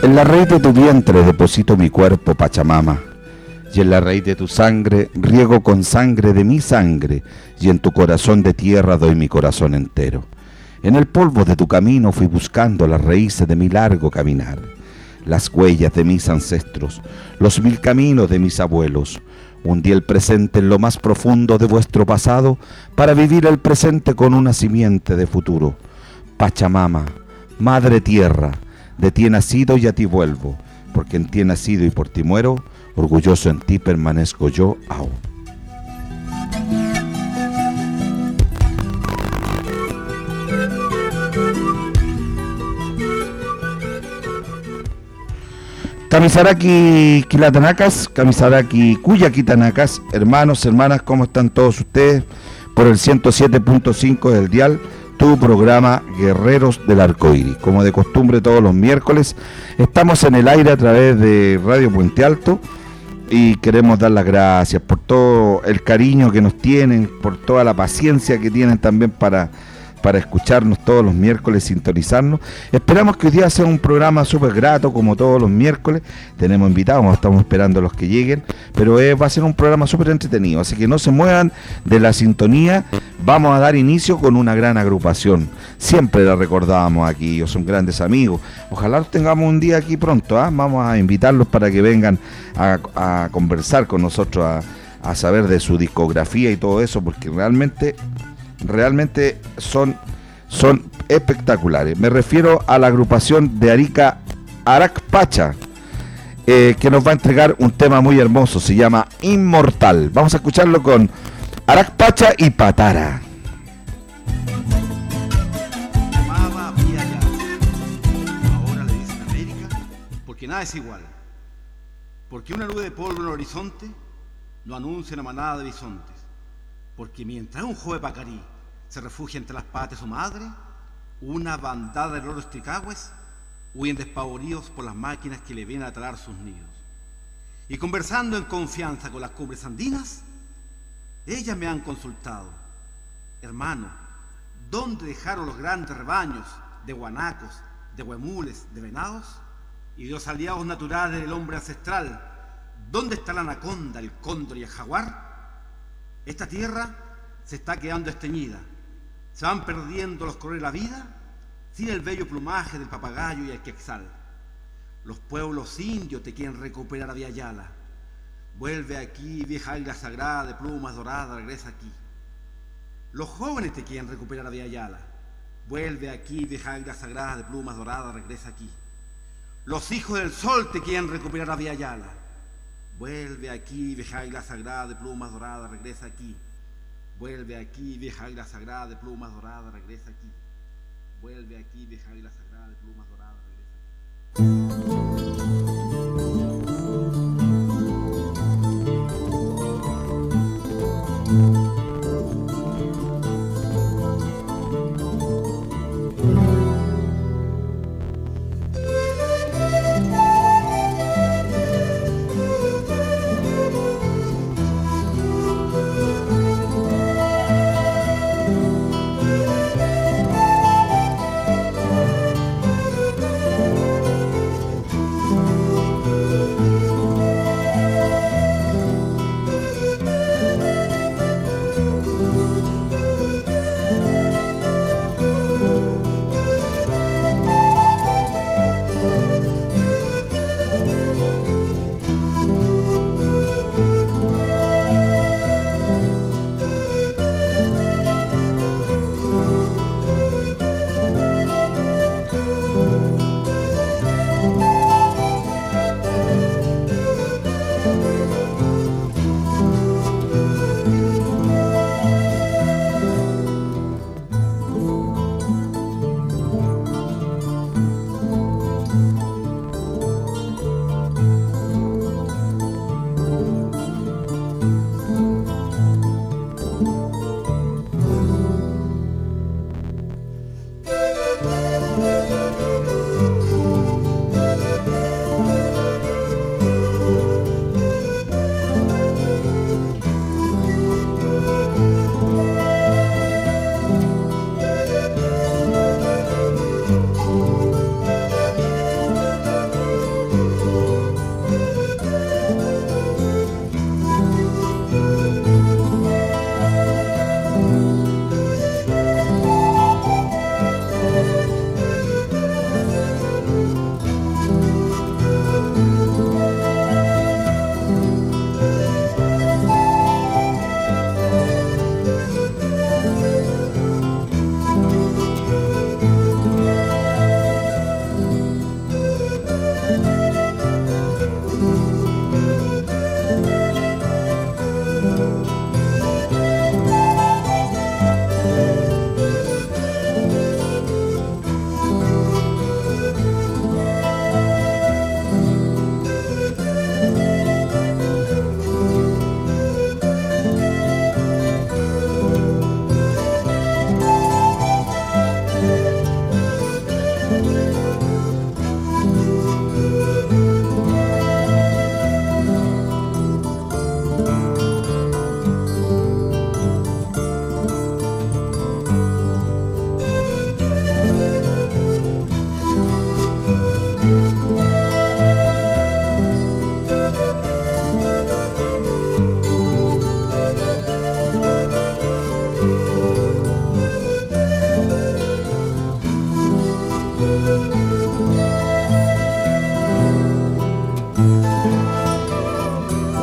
En la raíz de tu vientre deposito mi cuerpo, Pachamama, y en la raíz de tu sangre riego con sangre de mi sangre, y en tu corazón de tierra doy mi corazón entero. En el polvo de tu camino fui buscando las raíces de mi largo caminar, las huellas de mis ancestros, los 1000 caminos de mis abuelos. Hundí el presente en lo más profundo de vuestro pasado para vivir el presente con una simiente de futuro. Pachamama, Madre Tierra, de ti he nacido y a ti vuelvo, porque en ti he nacido y por ti muero, orgulloso en ti permanezco yo aún. Kamisaraki Kilatanacas, Kamisaraki Cuyaquitanacas, hermanos, hermanas, ¿cómo están todos ustedes? Por el 107.5 del dial, tu programa Guerreros del Arcoíris. Como de costumbre todos los miércoles, estamos en el aire a través de Radio Puente Alto y queremos dar las gracias por todo el cariño que nos tienen, por toda la paciencia que tienen también para escucharnos todos los miércoles, sintonizarnos. Esperamos que hoy día sea un programa súper grato, como todos los miércoles. Tenemos invitados, estamos esperando a los que lleguen, pero va a ser un programa súper entretenido, así que no se muevan de la sintonía. Vamos a dar inicio con una gran agrupación. Siempre la recordábamos aquí, ellos son grandes amigos. Ojalá los tengamos un día aquí pronto, ¿eh? Vamos a invitarlos para que vengan a conversar con nosotros, a saber de su discografía y todo eso, porque realmente son espectaculares. Me refiero a la agrupación de Arica, Arac Pacha, que nos va a entregar un tema muy hermoso, se llama Inmortal. Vamos a escucharlo con Arac Pacha y Patara. Ahora le dicen América porque nada es igual, porque una nube de polvo en el horizonte no anuncia una manada de bisontes, porque mientras un joven pacarí se refugia entre las patas de su madre, una bandada de loros tricagües huyen despavoridos por las máquinas que le vienen a talar sus nidos. Y conversando en confianza con las cumbres andinas, ellas me han consultado: hermano, ¿dónde dejaron los grandes rebaños de guanacos, de huemules, de venados? Y los aliados naturales del hombre ancestral, ¿dónde está la anaconda, el cóndor y el jaguar? Esta tierra se está quedando esteñida. Se van perdiendo los colores de la vida sin el bello plumaje del papagayo y el quetzal. Los pueblos indios te quieren recuperar a Via Yala. Vuelve aquí, vieja águila sagrada de plumas doradas, regresa aquí. Los jóvenes te quieren recuperar a Via Yala. Vuelve aquí, vieja águila sagrada de plumas doradas, regresa aquí. Los hijos del sol te quieren recuperar a Via Yala. Vuelve aquí, vieja águila sagrada de plumas doradas, regresa aquí. Vuelve aquí, vieja águila sagrada de plumas doradas, regresa aquí. Vuelve aquí, vieja águila sagrada de plumas doradas, regresa aquí.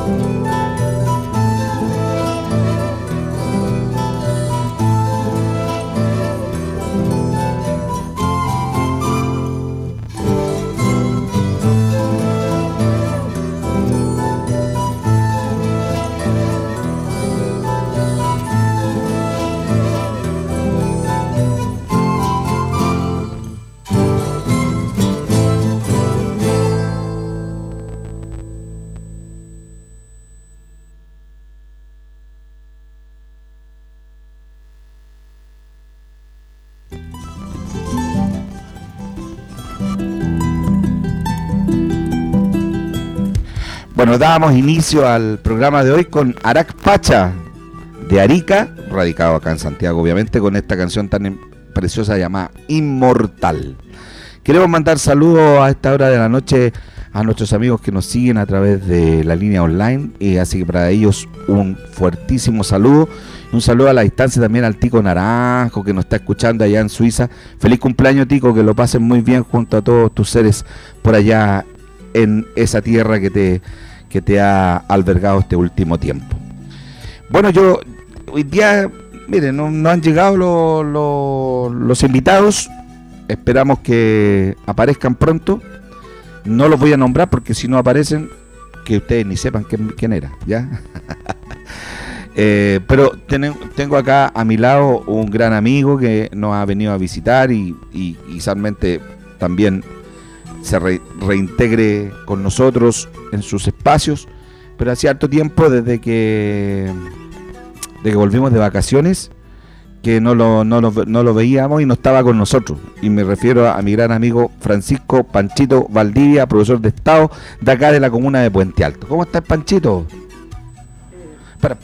Bueno, dábamos inicio al programa de hoy con Arac Pacha, de Arica, radicado acá en Santiago, obviamente, con esta canción tan preciosa llamada Inmortal. Queremos mandar saludos a esta hora de la noche a nuestros amigos que nos siguen a través de la línea online, así que para ellos un fuertísimo saludo. Un saludo a la distancia también al Tico Naranjo, que nos está escuchando allá en Suiza. Feliz cumpleaños, Tico, que lo pasen muy bien junto a todos tus seres por allá en esa tierra que te ha albergado este último tiempo. Bueno, hoy día, miren, no han llegado los invitados. Esperamos que aparezcan pronto. No los voy a nombrar porque si no aparecen, que ustedes ni sepan quién era, ¿ya? Pero tengo acá a mi lado un gran amigo que nos ha venido a visitar y quizásmente también se reintegre con nosotros en sus espacios, pero hace harto tiempo desde que volvimos de vacaciones que no lo veíamos y no estaba con nosotros, y me refiero a mi gran amigo Francisco Panchito Valdivia, profesor de Estado de acá de la comuna de Puente Alto. ¿Cómo estás, Panchito? Para.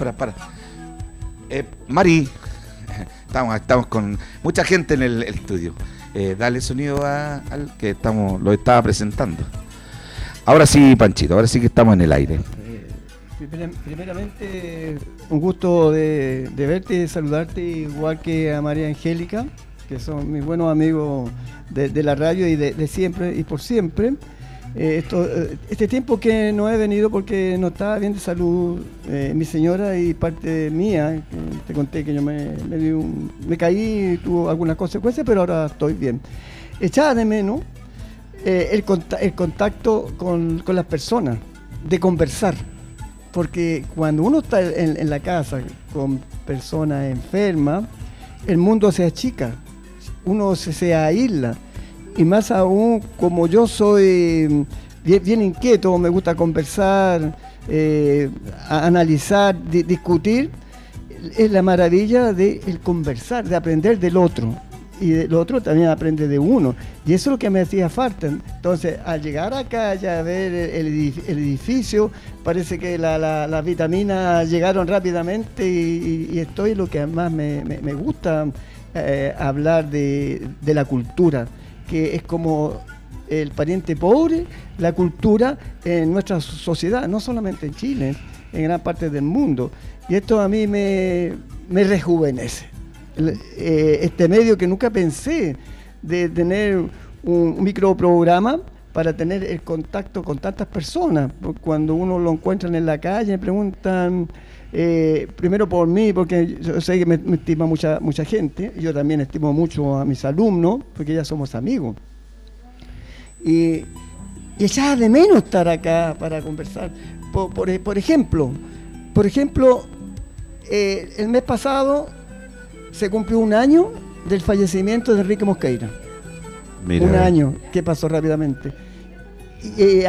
Mari, estamos con mucha gente en el estudio. Dale sonido al que lo estaba presentando. Ahora sí, Panchito, ahora sí que estamos en el aire. Primeramente, un gusto de verte y de saludarte, igual que a María Angélica, que son mis buenos amigos de la radio y de siempre y por siempre. Este tiempo que no he venido porque no estaba bien de salud, mi señora, y parte mía, que te conté que yo me caí y tuvo algunas consecuencias, pero ahora estoy bien. Echaba de menos el contacto con las personas, de conversar, porque cuando uno está en la casa con personas enfermas, el mundo se achica, uno se aísla. Y más aún, como yo soy bien inquieto, me gusta conversar, analizar, discutir, es la maravilla del conversar, de aprender del otro. Y el otro también aprende de uno. Y eso es lo que me hacía falta. Entonces, al llegar acá ya a ver el edificio, parece que las vitaminas llegaron rápidamente y estoy lo que más me gusta hablar de la cultura, que es como el pariente pobre, la cultura en nuestra sociedad, no solamente en Chile, en gran parte del mundo. Y esto a mí me rejuvenece. Este medio que nunca pensé de tener un microprograma para tener el contacto con tantas personas. Cuando uno lo encuentran en la calle, me preguntan, primero por mí, porque yo sé que me estima mucha gente, yo también estimo mucho a mis alumnos, porque ya somos amigos. Y echaba de menos estar acá para conversar. Por ejemplo, el mes pasado se cumplió un año del fallecimiento de Enrique Mosqueira. Mira. Un año que pasó rápidamente. Y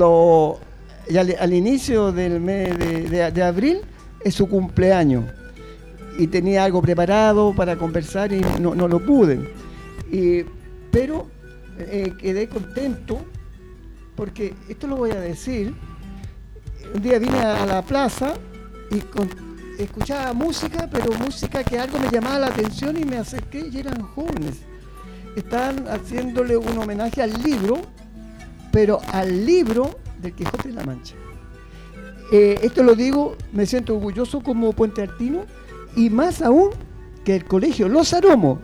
al inicio del mes de abril es su cumpleaños. Y tenía algo preparado para conversar y no lo pude. Pero quedé contento porque, esto lo voy a decir, un día vine a la plaza y escuchaba música, pero música que algo me llamaba la atención y me acerqué y eran jóvenes. Estaban haciéndole un homenaje al libro, pero al libro del Quijote de la Mancha. Esto lo digo, me siento orgulloso como puentealtino, y más aún que el Colegio Los Aromos,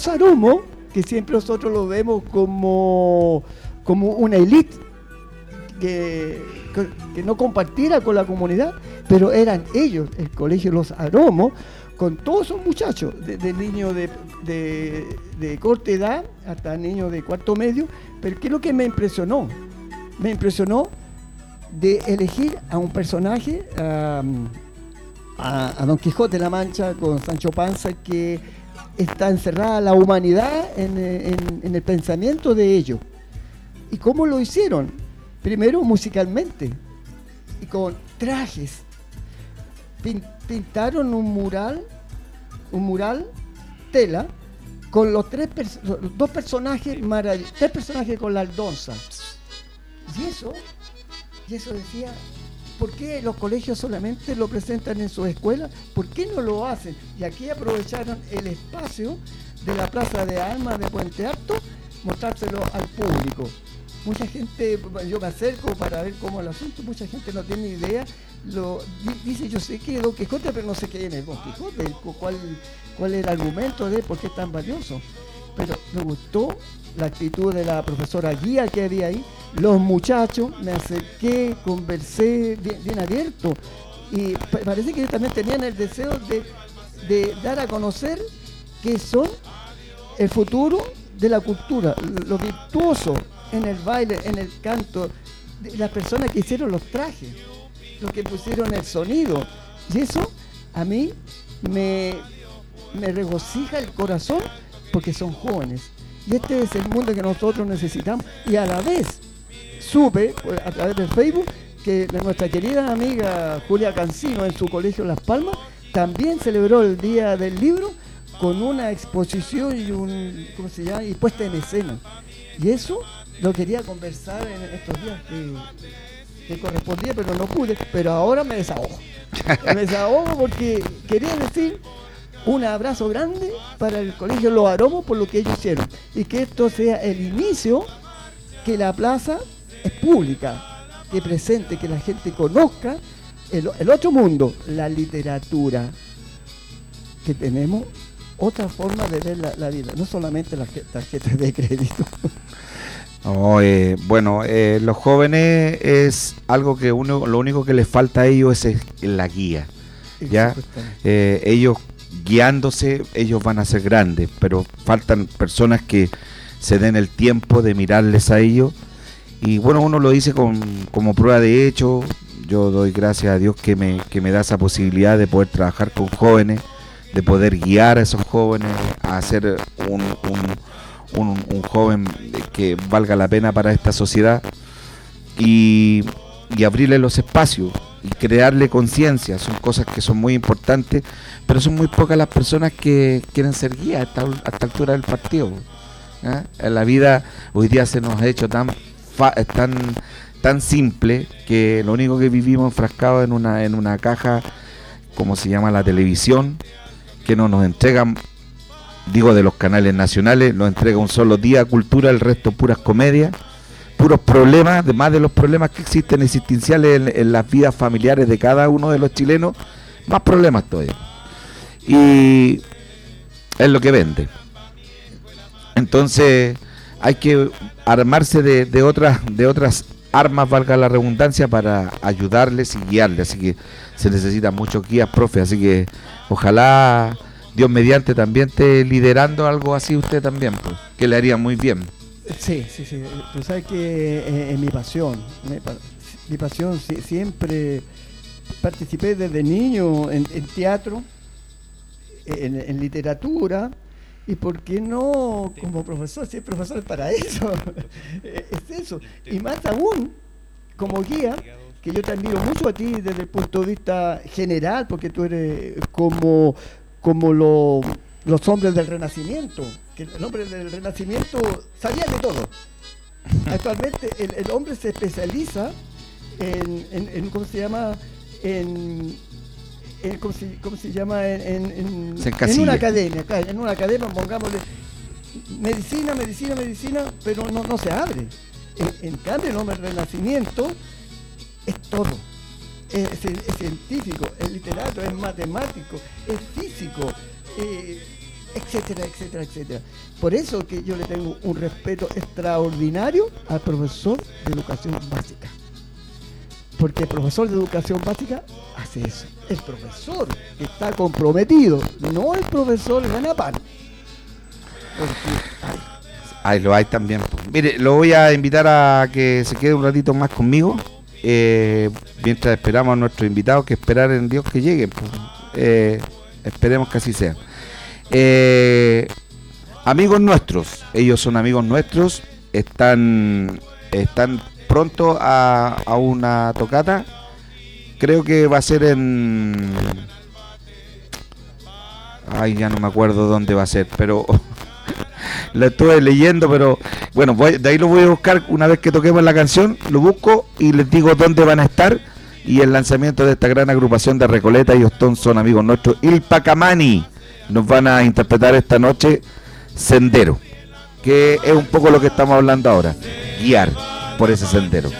que siempre nosotros lo vemos como una élite, que no compartiera con la comunidad, pero eran ellos, el colegio Los Aromos, con todos esos muchachos, de niños de corta edad hasta niños de cuarto medio. Pero ¿qué es lo que me impresionó? Me impresionó de elegir a un personaje, a Don Quijote de la Mancha con Sancho Panza, que está encerrada la humanidad en el pensamiento de ellos. ¿Y cómo lo hicieron? Primero musicalmente y con trajes. Pintaron un mural tela con los dos personajes maravillosos, 3 personajes con la aldonza. Y eso decía, ¿por qué los colegios solamente lo presentan en sus escuelas? ¿Por qué no lo hacen? Y aquí aprovecharon el espacio de la Plaza de Armas de Puente Alto, mostrárselo al público. Mucha gente, yo me acerco para ver cómo es el asunto, mucha gente no tiene idea. Dice, yo sé que es Don Quijote, pero no sé quién es Don Quijote, cuál es el argumento de por qué es tan valioso. Pero me gustó la actitud de la profesora guía que había ahí, los muchachos, me acerqué, conversé bien abierto, y parece que ellos también tenían el deseo de dar a conocer que son el futuro de la cultura, lo virtuoso en el baile, en el canto, de las personas que hicieron los trajes, los que pusieron el sonido. Y eso a mí me regocija el corazón, porque son jóvenes. Y este es el mundo que nosotros necesitamos. Y a la vez supe, a través del Facebook, que nuestra querida amiga Julia Cancino, en su colegio Las Palmas, también celebró el Día del Libro con una exposición y puesta en escena. Y eso lo quería conversar en estos días que correspondía, pero no pude. Pero ahora me desahogo. Me desahogo porque quería decir un abrazo grande para el colegio Los Aromos por lo que ellos hicieron. Y que esto sea el inicio, que la plaza es pública, que presente, que la gente conozca el otro mundo, la literatura, que tenemos otra forma de ver la vida, no solamente las tarjetas de crédito. Los jóvenes es algo que lo único que les falta a ellos es la guía, ¿ya? Ellos guiándose, ellos van a ser grandes, pero faltan personas que se den el tiempo de mirarles a ellos. Y bueno, uno lo dice como prueba de hecho. Yo doy gracias a Dios que me da esa posibilidad de poder trabajar con jóvenes, de poder guiar a esos jóvenes a ser un joven que valga la pena para esta sociedad, y abrirle los espacios y crearle conciencia. Son cosas que son muy importantes, pero son muy pocas las personas que quieren ser guías a esta altura del partido. En la vida hoy día se nos ha hecho tan simple que lo único que vivimos enfrascados en una caja, como se llama la televisión, que no nos entregan, digo, de los canales nacionales, nos entrega un solo día cultura, el resto puras comedias, puros problemas, además de los problemas que existen existenciales en las vidas familiares de cada uno de los chilenos, más problemas todavía. Y es lo que vende. Entonces hay que armarse de otras armas, valga la redundancia, para ayudarles y guiarles. Así que se necesitan muchos guías, profe, así que ojalá Dios mediante también esté liderando algo así usted también, pues, que le haría muy bien. Sí. Tú sabes que es mi pasión. Mi pasión, siempre participé desde niño en teatro, en literatura, y por qué no como profesor, si el profesor es para eso. Es eso. Y más aún, como guía, que yo te admiro mucho a ti desde el punto de vista general, porque tú eres como los hombres del Renacimiento, que el hombre del Renacimiento sabía de todo. Actualmente el hombre se especializa en ¿cómo se llama? ¿Cómo se llama? En una academia, claro, en una academia, pongámosle medicina, pero no se abre. En cambio, el hombre del Renacimiento es todo. Es científico, es literato, es matemático, es físico, etcétera. Por eso que yo le tengo un respeto extraordinario al profesor de educación básica. Porque el profesor de educación básica hace eso. El profesor que está comprometido, no el profesor ganapán. Ahí lo hay también. Mire, lo voy a invitar a que se quede un ratito más conmigo, mientras esperamos a nuestros invitados, que esperar en Dios que lleguen. Esperemos que así sea. Amigos nuestros, ellos son amigos nuestros, están pronto a una tocata. Creo que va a ser en... Ay, ya no me acuerdo dónde va a ser, pero lo estuve leyendo, pero bueno, de ahí lo voy a buscar una vez que toquemos la canción, lo busco y les digo dónde van a estar. Y el lanzamiento de esta gran agrupación de Recoleta y Ostón son amigos nuestros. Il Pacamani nos van a interpretar esta noche Sendero, que es un poco lo que estamos hablando ahora, guiar por ese sendero.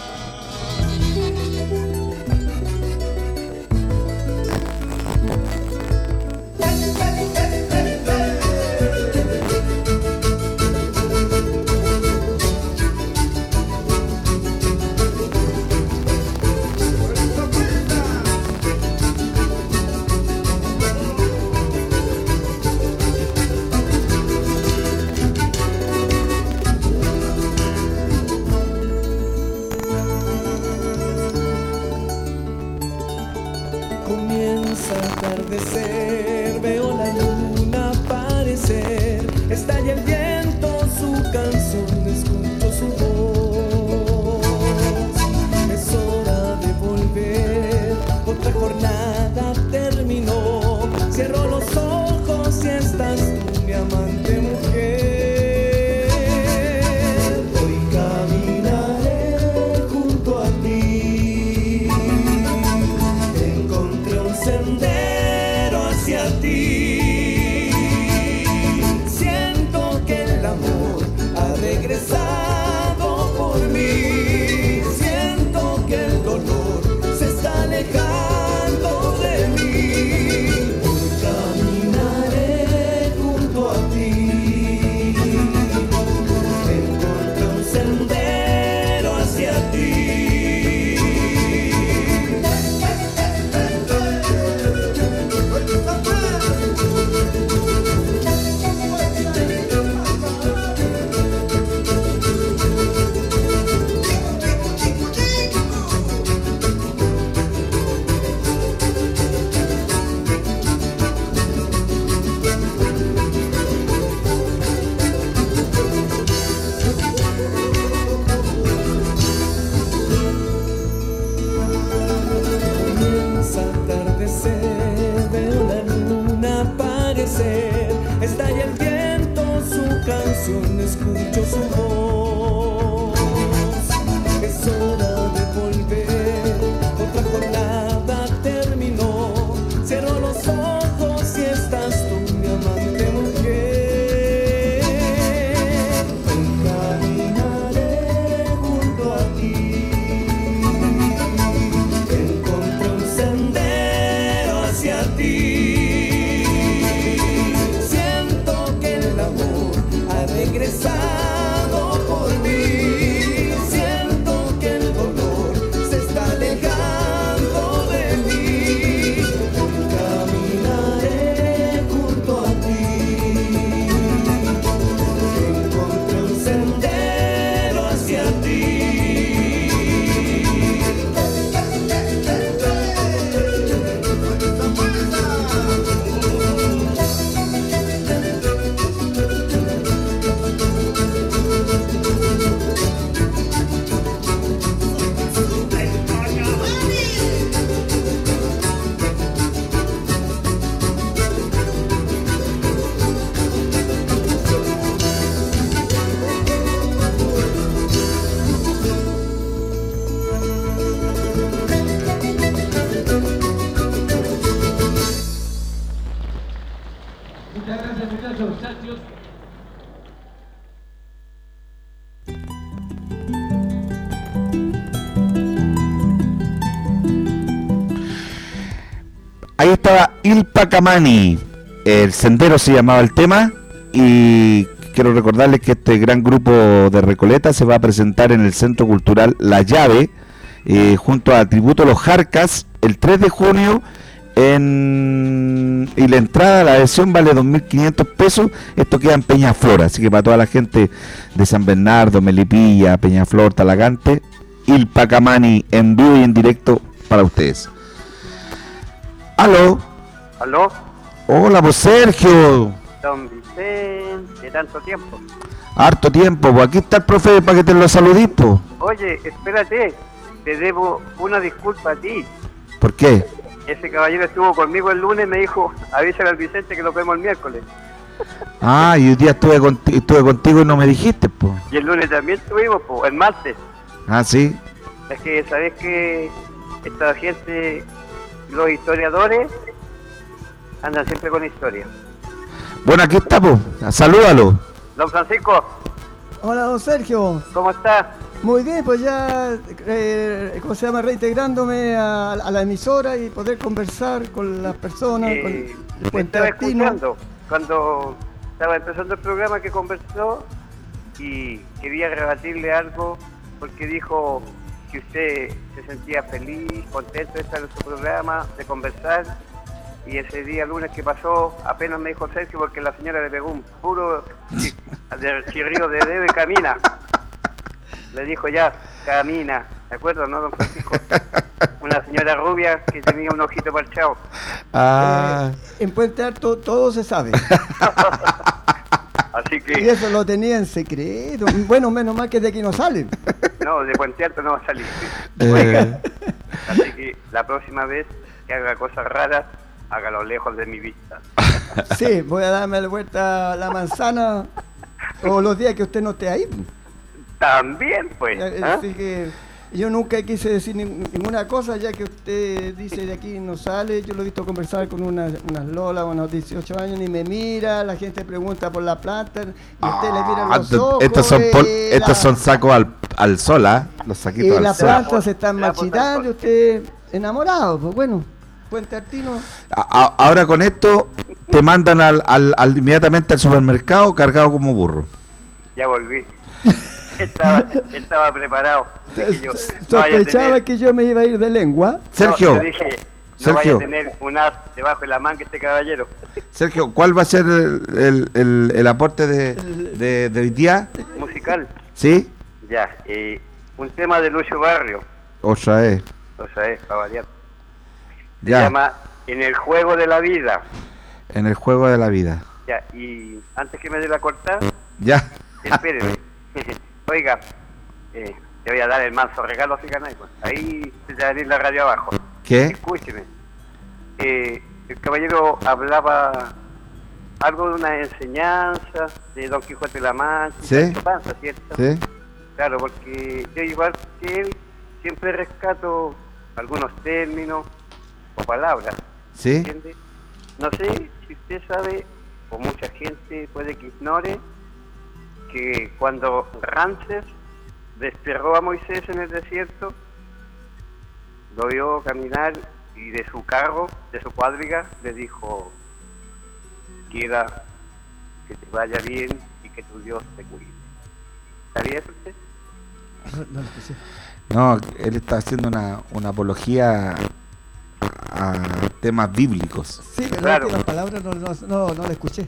Ahí estaba Il Pacamani, el sendero se llamaba el tema, y quiero recordarles que este gran grupo de Recoleta se va a presentar en el Centro Cultural La Llave junto a Tributo Los Jarcas el 3 de junio y la entrada, la adhesión vale 2.500 pesos. Esto queda en Peñaflor, así que para toda la gente de San Bernardo, Melipilla, Peñaflor, Talagante, Il Pacamani en vivo y en directo para ustedes. ¿Aló? ¿Aló? Hola, pues Sergio. Don Vicente, tanto tiempo. Harto tiempo, pues aquí está el profe para que te lo saludís, pues. Oye, espérate, te debo una disculpa a ti. ¿Por qué? Ese caballero estuvo conmigo el lunes y me dijo, avísale al Vicente que lo vemos el miércoles. Ah, y hoy día estuve contigo y no me dijiste, pues. Y el lunes también estuvimos, pues, el martes. Ah, sí. Es que, ¿sabes que esta gente, los historiadores, andan siempre con historia? Bueno, aquí está, pues. Salúdalo. Don Francisco. Hola, don Sergio. ¿Cómo está? Muy bien, pues ya, ¿cómo se llama? Reintegrándome a la emisora y poder conversar con las personas, con el Puente estaba Latino. escuchando cuando estaba empezando el programa que conversó y quería rebatirle algo porque dijo que usted se sentía feliz, contento de estar en su programa, de conversar, y ese día lunes que pasó apenas me dijo Sergio porque la señora le pegó un puro del chirrío de dedo y camina. Le dijo ya, camina, ¿de acuerdo, no, don Francisco? Una señora rubia que tenía un ojito parchado. Ah. En Puente Alto todo se sabe. Así Y que, eso lo tenía en secreto. Bueno, menos mal que de aquí no salen. no, de Puente Alto no va a salir. Oiga, así que la próxima vez que haga cosas raras, hágalo lejos de mi vista. Sí, voy a darme la vuelta a la manzana o los días que usted no esté ahí. También, pues. ¿Ah? Así que yo nunca quise decir ninguna cosa, ya que usted dice de aquí no sale. Yo lo he visto conversar con unas lolas, unos 18 años, ni me mira. La gente pregunta por la planta y usted le mira los ojos. Estos son sacos al sol, ¿ah? Los saquitos Y al las sol. plantas se están marchitando y usted enamorado. Pues bueno, Puente Altino. Ahora con esto te mandan inmediatamente al supermercado cargado como burro. Ya volví. Estaba preparado. Dije yo, Sospechaba que yo me iba a ir de lengua. Sergio, No, yo dije, no vaya a tener un as debajo de la manga este caballero. Sergio, ¿cuál va a ser el aporte de hoy día? Musical. ¿Sí? Ya, un tema de Lucio Barrio. Otra vez. O sea, es para variar. Se Ya. llama En el juego de la vida. En el juego de la vida. Ya, y antes que me dé la cortada, Ya. espéreme. Oiga, te voy a dar el manso regalo si ganáis. Pues. Ahí te va a venir la radio abajo. ¿Qué? Escúcheme. El caballero hablaba algo de una enseñanza de Don Quijote de la Mancha, Sí. Sancho Panza, ¿cierto? ¿Sí? Claro, porque yo igual que él siempre rescato algunos términos o palabras, ¿Sí? ¿entiende? No sé si usted sabe, o mucha gente puede que ignore, que cuando Ramsés desterró a Moisés en el desierto, lo vio caminar y de su carro, de su cuadriga, le dijo: quiera que te vaya bien y que tu Dios te cuide. ¿Sabía eso usted? No, no sé. No, él está haciendo una apología a temas bíblicos. Sí, pero Claro. es que las palabras no la escuché.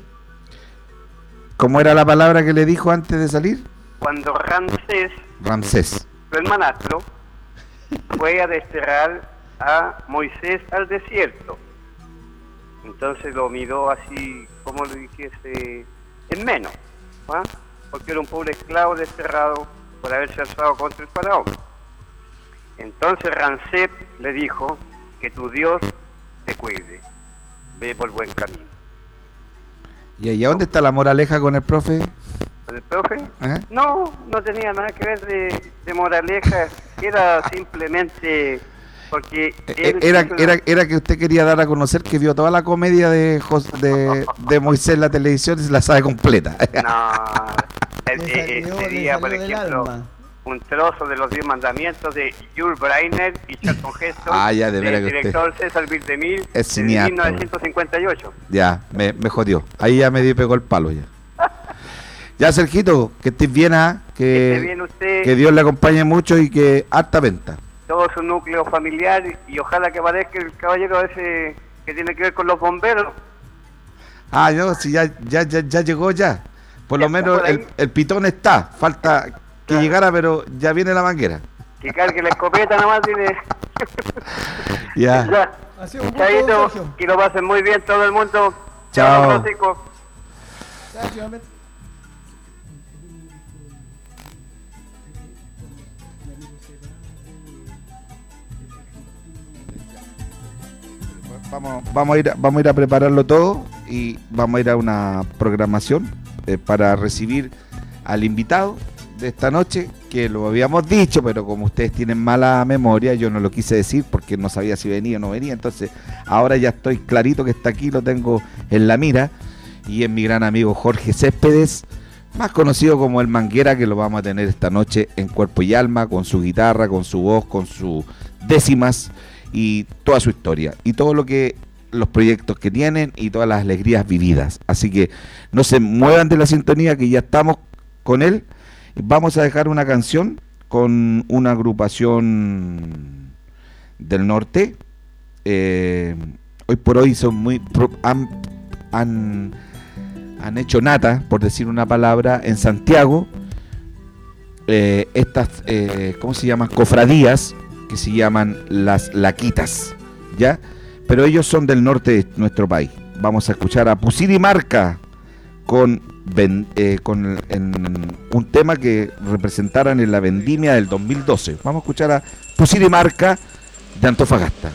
¿Cómo era la palabra que le dijo antes de salir? Cuando Ramsés, Ramsés. su hermanastro, fue a desterrar a Moisés al desierto. Entonces lo miró así, como le dijese, en menos, ¿ah? Porque era un pobre esclavo desterrado por haberse alzado contra el faraón. Entonces Ramsés le dijo: que tu Dios te cuide, ve por buen camino. ¿Y ahí a dónde está la moraleja con el profe? ¿Con el profe? ¿Eh? No tenía nada que ver de moraleja, era simplemente porque él Era que usted quería dar a conocer que vio toda la comedia de Moisés en la televisión y se la sabe completa. No, sería, por ejemplo, un trozo de los 10 mandamientos de Jules Breiner y Charlton Heston, Ah, ya, de veras del que director César Vildemil, es de cineasta. 1958. Ya, me jodió. Ahí ya me pegó el palo ya. Ya, Sergito, que estés bien, Que esté bien usted. que Dios le acompañe mucho y que harta venta. todo su núcleo familiar y ojalá que aparezca el caballero ese que tiene que ver con los bomberos. Ah, no, si ya llegó ya. Por lo menos el pitón está. Falta que llegara, pero ya viene la manguera. Que cargue la escopeta nada más tiene. Ya. Chaito, que lo pasen muy bien todo el mundo. Chao. Francisco. Vamos a ir a prepararlo todo y vamos a ir a una programación para recibir al invitado de esta noche, que lo habíamos dicho, pero como ustedes tienen mala memoria, yo no lo quise decir porque no sabía si venía o no venía. Entonces ahora ya estoy clarito que está aquí, lo tengo en la mira, y es mi gran amigo Jorge Céspedes, más conocido como el Manguera, que lo vamos a tener esta noche en Cuerpo y Alma, con su guitarra, con su voz, con sus décimas y toda su historia y todo lo que los proyectos que tienen y todas las alegrías vividas. Así que no se muevan de la sintonía, que ya estamos con él. Vamos a dejar una canción con una agrupación del norte. Hoy por hoy son muy han hecho nata, por decir una palabra, en Santiago. Estas, ¿cómo se llaman? Cofradías, que se llaman las Laquitas, ¿ya? Pero ellos son del norte de nuestro país. Vamos a escuchar a Pusirimarca con un tema que representaran en la vendimia del 2012. Vamos a escuchar a Pusirimarca de Antofagasta.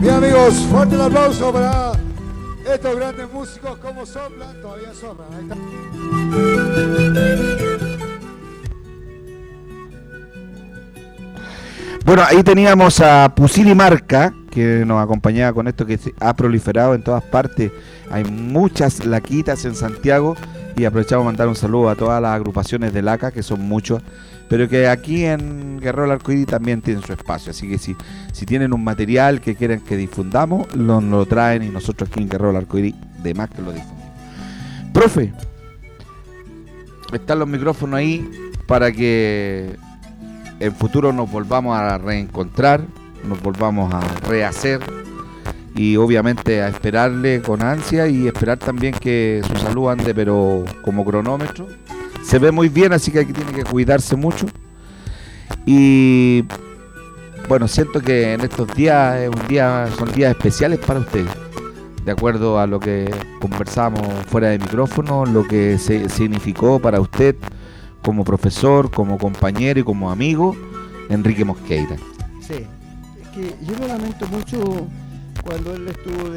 Bien, amigos, fuerte el aplauso para estos grandes músicos. ¿Cómo soplan? Todavía soplan. Ahí está. Bueno, ahí teníamos a Pusili Marca, que nos acompañaba con esto que ha proliferado en todas partes. Hay muchas laquitas en Santiago y aprovechamos a mandar un saludo a todas las agrupaciones de laca, que son muchos, pero que aquí en Guerrero del Arcoíris también tienen su espacio. Así que si tienen un material que quieren que difundamos, nos lo traen y nosotros aquí en Guerrero del Arcoíris de más que lo difundimos. Profe, están los micrófonos ahí para que en futuro nos volvamos a reencontrar, nos volvamos a rehacer y obviamente a esperarle con ansia y esperar también que su salud ande pero como cronómetro. Se ve muy bien, así que aquí tiene que cuidarse mucho. Y bueno, siento que en estos días son días especiales para ustedes, de acuerdo a lo que conversamos fuera de micrófono, lo que significó para usted como profesor, como compañero y como amigo, Enrique Mosqueira. Sí, es que yo lo lamento mucho cuando él estuvo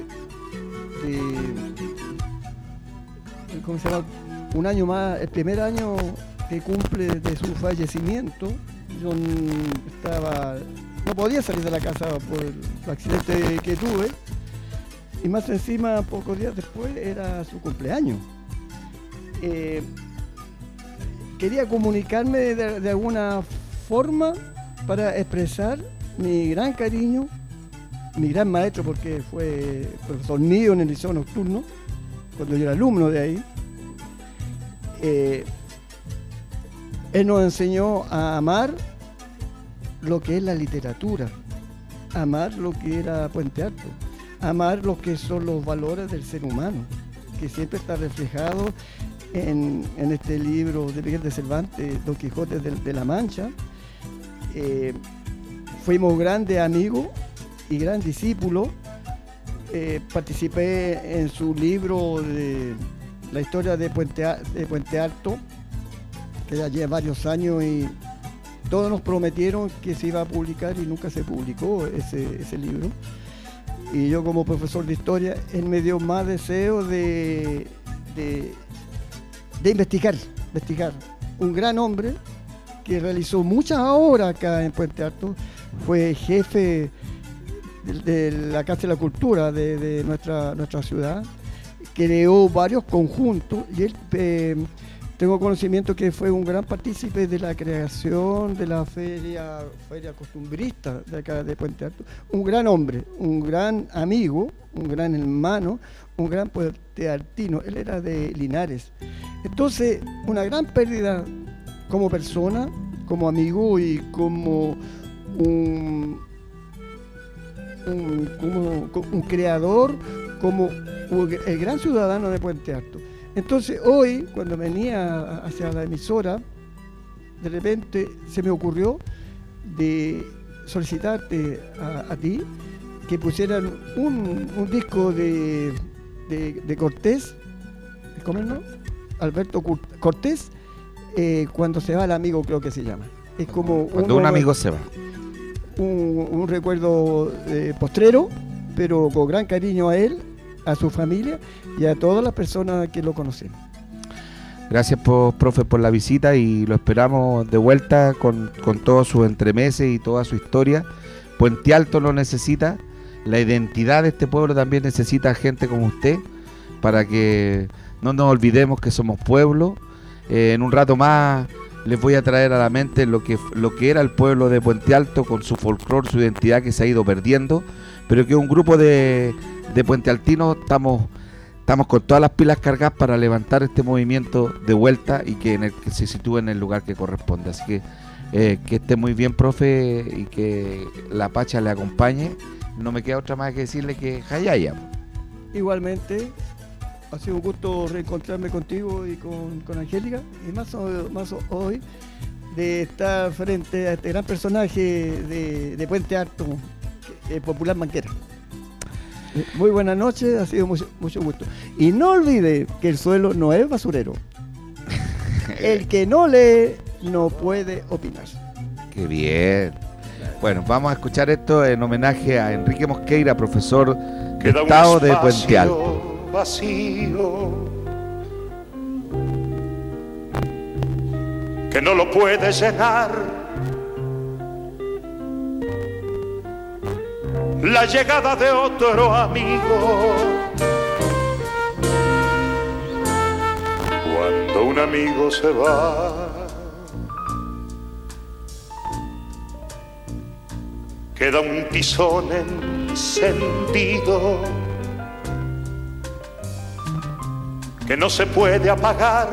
¿cómo se llama? Un año más, el primer año que cumple de su fallecimiento. Yo no podía salir de la casa por el accidente que tuve, y más encima, pocos días después, era su cumpleaños. Quería comunicarme de alguna forma para expresar mi gran cariño, mi gran maestro, porque fue profesor mío en el liceo nocturno, cuando yo era alumno de ahí. Él nos enseñó a amar lo que es la literatura, amar lo que era Puente Alto, amar lo que son los valores del ser humano, que siempre está reflejado en este libro de Miguel de Cervantes, Don Quijote de la Mancha. Fuimos grandes amigos y gran discípulos. Participé en su libro de la historia de Puente Alto, que ya lleva varios años, y todos nos prometieron que se iba a publicar y nunca se publicó ese libro. Y yo, como profesor de historia, él me dio más deseo de investigar. Un gran hombre que realizó muchas obras acá en Puente Alto, fue jefe de la Casa de la Cultura de nuestra ciudad, creó varios conjuntos, y él, tengo conocimiento que fue un gran partícipe de la creación de la feria costumbrista de acá de Puente Alto. Un gran hombre, un gran amigo, un gran hermano, un gran puentealtino. Él era de Linares. Entonces, una gran pérdida como persona, como amigo y como un creador, como el gran ciudadano de Puente Alto. Entonces hoy, cuando venía hacia la emisora, de repente se me ocurrió de solicitarte a ti que pusieran un disco de Cortés, ¿cómo es, no? Alberto Cortés, cuando se va el amigo, creo que se llama. Es como cuando un amigo se va. Un recuerdo postrero, pero con gran cariño a él, a su familia y a todas las personas que lo conocen. Gracias, profe, por la visita, y lo esperamos de vuelta con todos sus entremeses y toda su historia. Puente Alto lo necesita, la identidad de este pueblo también necesita gente como usted, para que no nos olvidemos que somos pueblo. En un rato más les voy a traer a la mente lo que era el pueblo de Puente Alto, con su folclore, su identidad que se ha ido perdiendo, pero que un grupo de puentealtinos estamos con todas las pilas cargadas para levantar este movimiento de vuelta y que se sitúe en el lugar que corresponde. Así que esté muy bien, profe, y que la Pacha le acompañe. No me queda otra más que decirle que jayaya. Igualmente, ha sido un gusto reencontrarme contigo y con Angélica, y más hoy de estar frente a este gran personaje de Puente Alto, Popular Manquera. Muy buenas noches, ha sido mucho gusto. Y no olvide que el suelo no es basurero. El que no lee no puede opinar. Qué bien. Bueno, vamos a escuchar esto en homenaje a Enrique Mosqueira, profesor de Queda Estado un de Puente Alto. espacio vacío que no lo puede llenar la llegada de otro amigo. Cuando un amigo se va, queda un tizón encendido que no se puede apagar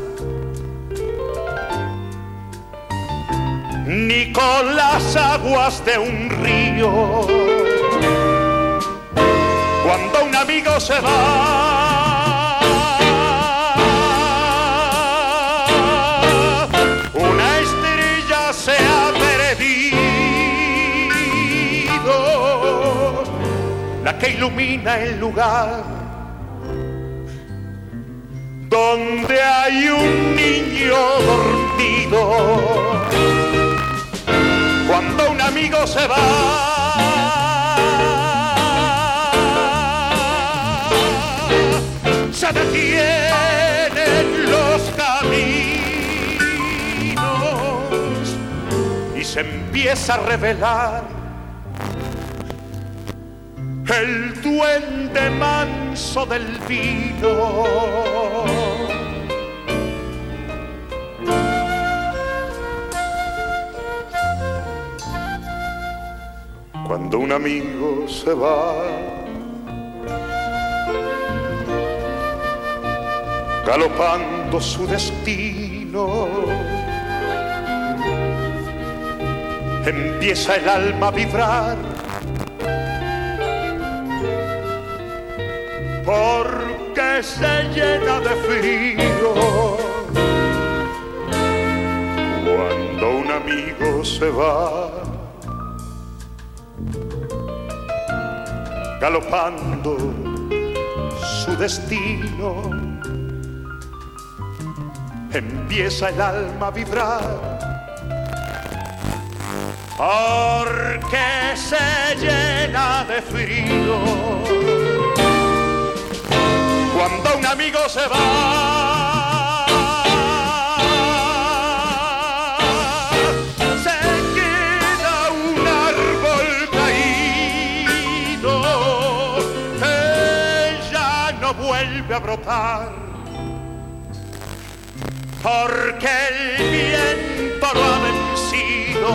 ni con las aguas de un río. Cuando un amigo se va, una estrella se ha perdido, la que ilumina el lugar donde hay un niño dormido. Cuando un amigo se va, se detienen los caminos y se empieza a revelar el duende manso del vino. Cuando un amigo se va, galopando su destino, empieza el alma a vibrar, porque se llena de frío. Cuando un amigo se va, galopando su destino, empieza el alma a vibrar, porque se llena de frío. Cuando un amigo se va, se queda un árbol caído que ya no vuelve a brotar, porque el viento lo ha vencido.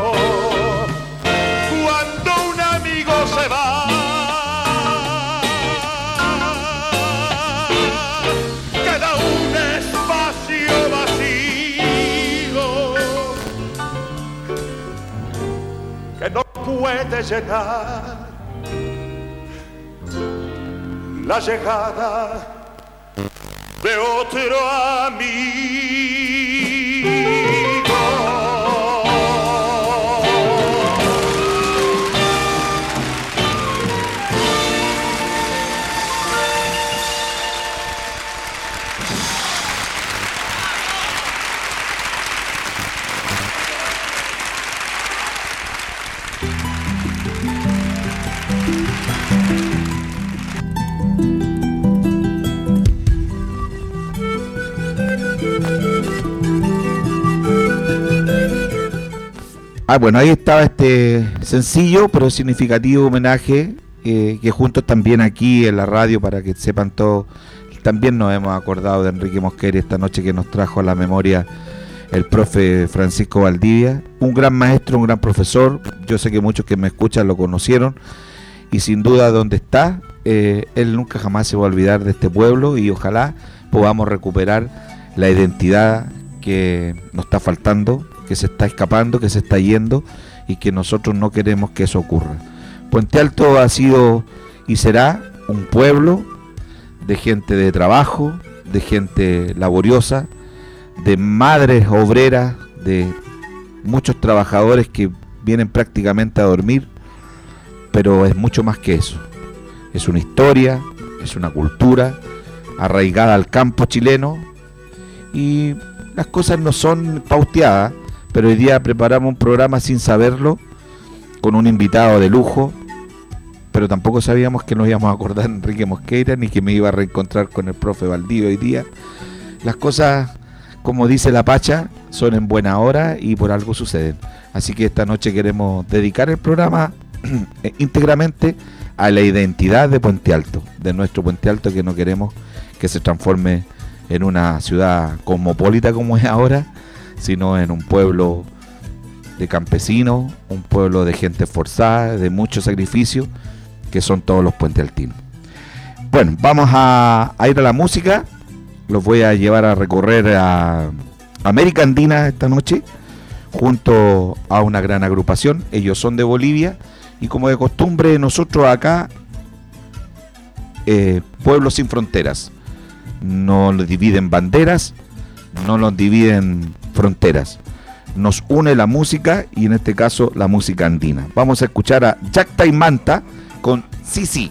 Cuando un amigo se va, queda un espacio vacío que no puede llenar la llegada de otro amigo. Bueno, ahí estaba este sencillo pero significativo homenaje que juntos también aquí en la radio, para que sepan todos, también nos hemos acordado de Enrique Mosqueira esta noche, que nos trajo a la memoria el profe Francisco Valdivia, un gran maestro, un gran profesor. Yo sé que muchos que me escuchan lo conocieron, y sin duda donde está, él nunca jamás se va a olvidar de este pueblo, y ojalá podamos recuperar la identidad que nos está faltando, que se está escapando, que se está yendo, y que nosotros no queremos que eso ocurra. Puente Alto ha sido y será un pueblo de gente de trabajo, de gente laboriosa, de madres obreras, de muchos trabajadores que vienen prácticamente a dormir, pero es mucho más que eso. Es una historia, es una cultura arraigada al campo chileno, y las cosas no son pauteadas, pero hoy día preparamos un programa sin saberlo, con un invitado de lujo, pero tampoco sabíamos que nos íbamos a acordar de Enrique Mosqueira, ni que me iba a reencontrar con el profe Valdivia hoy día. Las cosas, como dice la Pacha, son en buena hora y por algo suceden. Así que esta noche queremos dedicar el programa íntegramente a la identidad de Puente Alto, de nuestro Puente Alto, que no queremos que se transforme en una ciudad cosmopolita como es ahora, sino en un pueblo de campesinos, un pueblo de gente esforzada, de mucho sacrificio, que son todos los puentealtinos. Bueno, vamos a ir a la música. Los voy a llevar a recorrer a América Andina esta noche, junto a una gran agrupación. Ellos son de Bolivia, y como de costumbre nosotros acá, Pueblos Sin Fronteras, no los dividen banderas, no los dividen fronteras, nos une la música, y en este caso la música andina. Vamos a escuchar a Yacta y Manta con Sí Sí.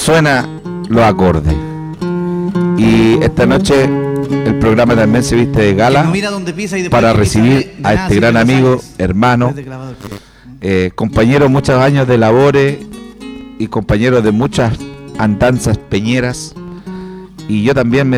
suena los acordes. Y esta noche el programa también se viste de gala para recibir a este gran amigo, hermano, compañero muchos años de labores y compañero de muchas andanzas peñeras. Y yo también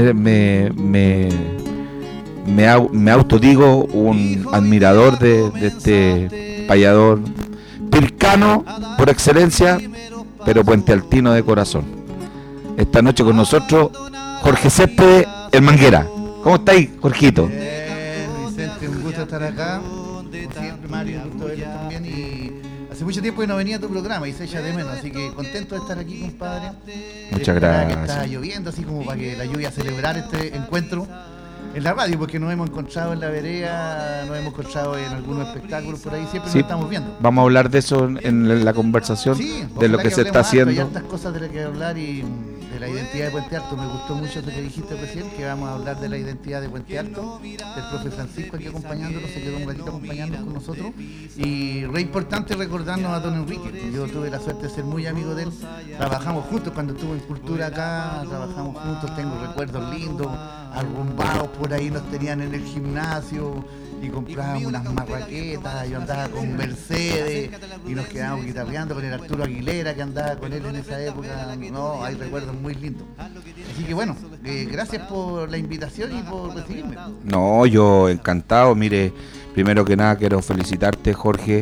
me autodigo un admirador de este payador pircano por excelencia, pero puentealtino de corazón. Esta noche con nosotros Jorge Céspedes, el Manguera. ¿Cómo estáis, Jorgito? Vicente, un gusto estar acá. Como siempre, Mario, un gusto verlo también. Y hace mucho tiempo que no venía a tu programa y se echa de menos, así que contento de estar aquí, compadre. Muchas gracias. Que está lloviendo, así como para que la lluvia celebrar este encuentro en la radio, porque nos hemos encontrado en la vereda, nos hemos encontrado en algunos espectáculos por ahí, siempre nos estamos viendo. Vamos a hablar de eso en la conversación, de lo que se está haciendo. Hay hartas cosas de las que hablar y de la identidad de Puente Alto. Me gustó mucho lo que dijiste recién, que vamos a hablar de la identidad de Puente Alto, del profe Francisco aquí acompañándonos, se quedó un ratito acompañándonos con nosotros. Y re importante recordarnos a don Enrique. Yo tuve la suerte de ser muy amigo de él. Trabajamos juntos cuando estuvo en Cultura acá, trabajamos juntos, tengo recuerdos lindos, arrumbados por ahí nos tenían en el gimnasio y comprábamos unas marraquetas, yo andaba con Mercedes y nos quedábamos guitarreando con el Arturo Aguilera que andaba con él en esa época. No, hay recuerdos muy lindos. Así que bueno, gracias por la invitación y por recibirme. No, yo encantado. Mire, primero que nada quiero felicitarte, Jorge.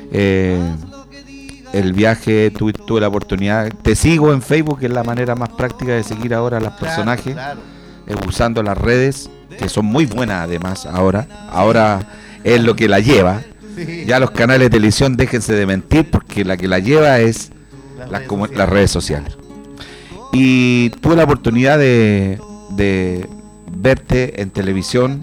El viaje, tuve la oportunidad, te sigo en Facebook, que es la manera más práctica de seguir ahora a los personajes, usando las redes, que son muy buenas además ahora es lo que la lleva. Sí. Ya los canales de televisión déjense de mentir, porque la que la lleva es las redes sociales. Y tuve la oportunidad de verte en televisión,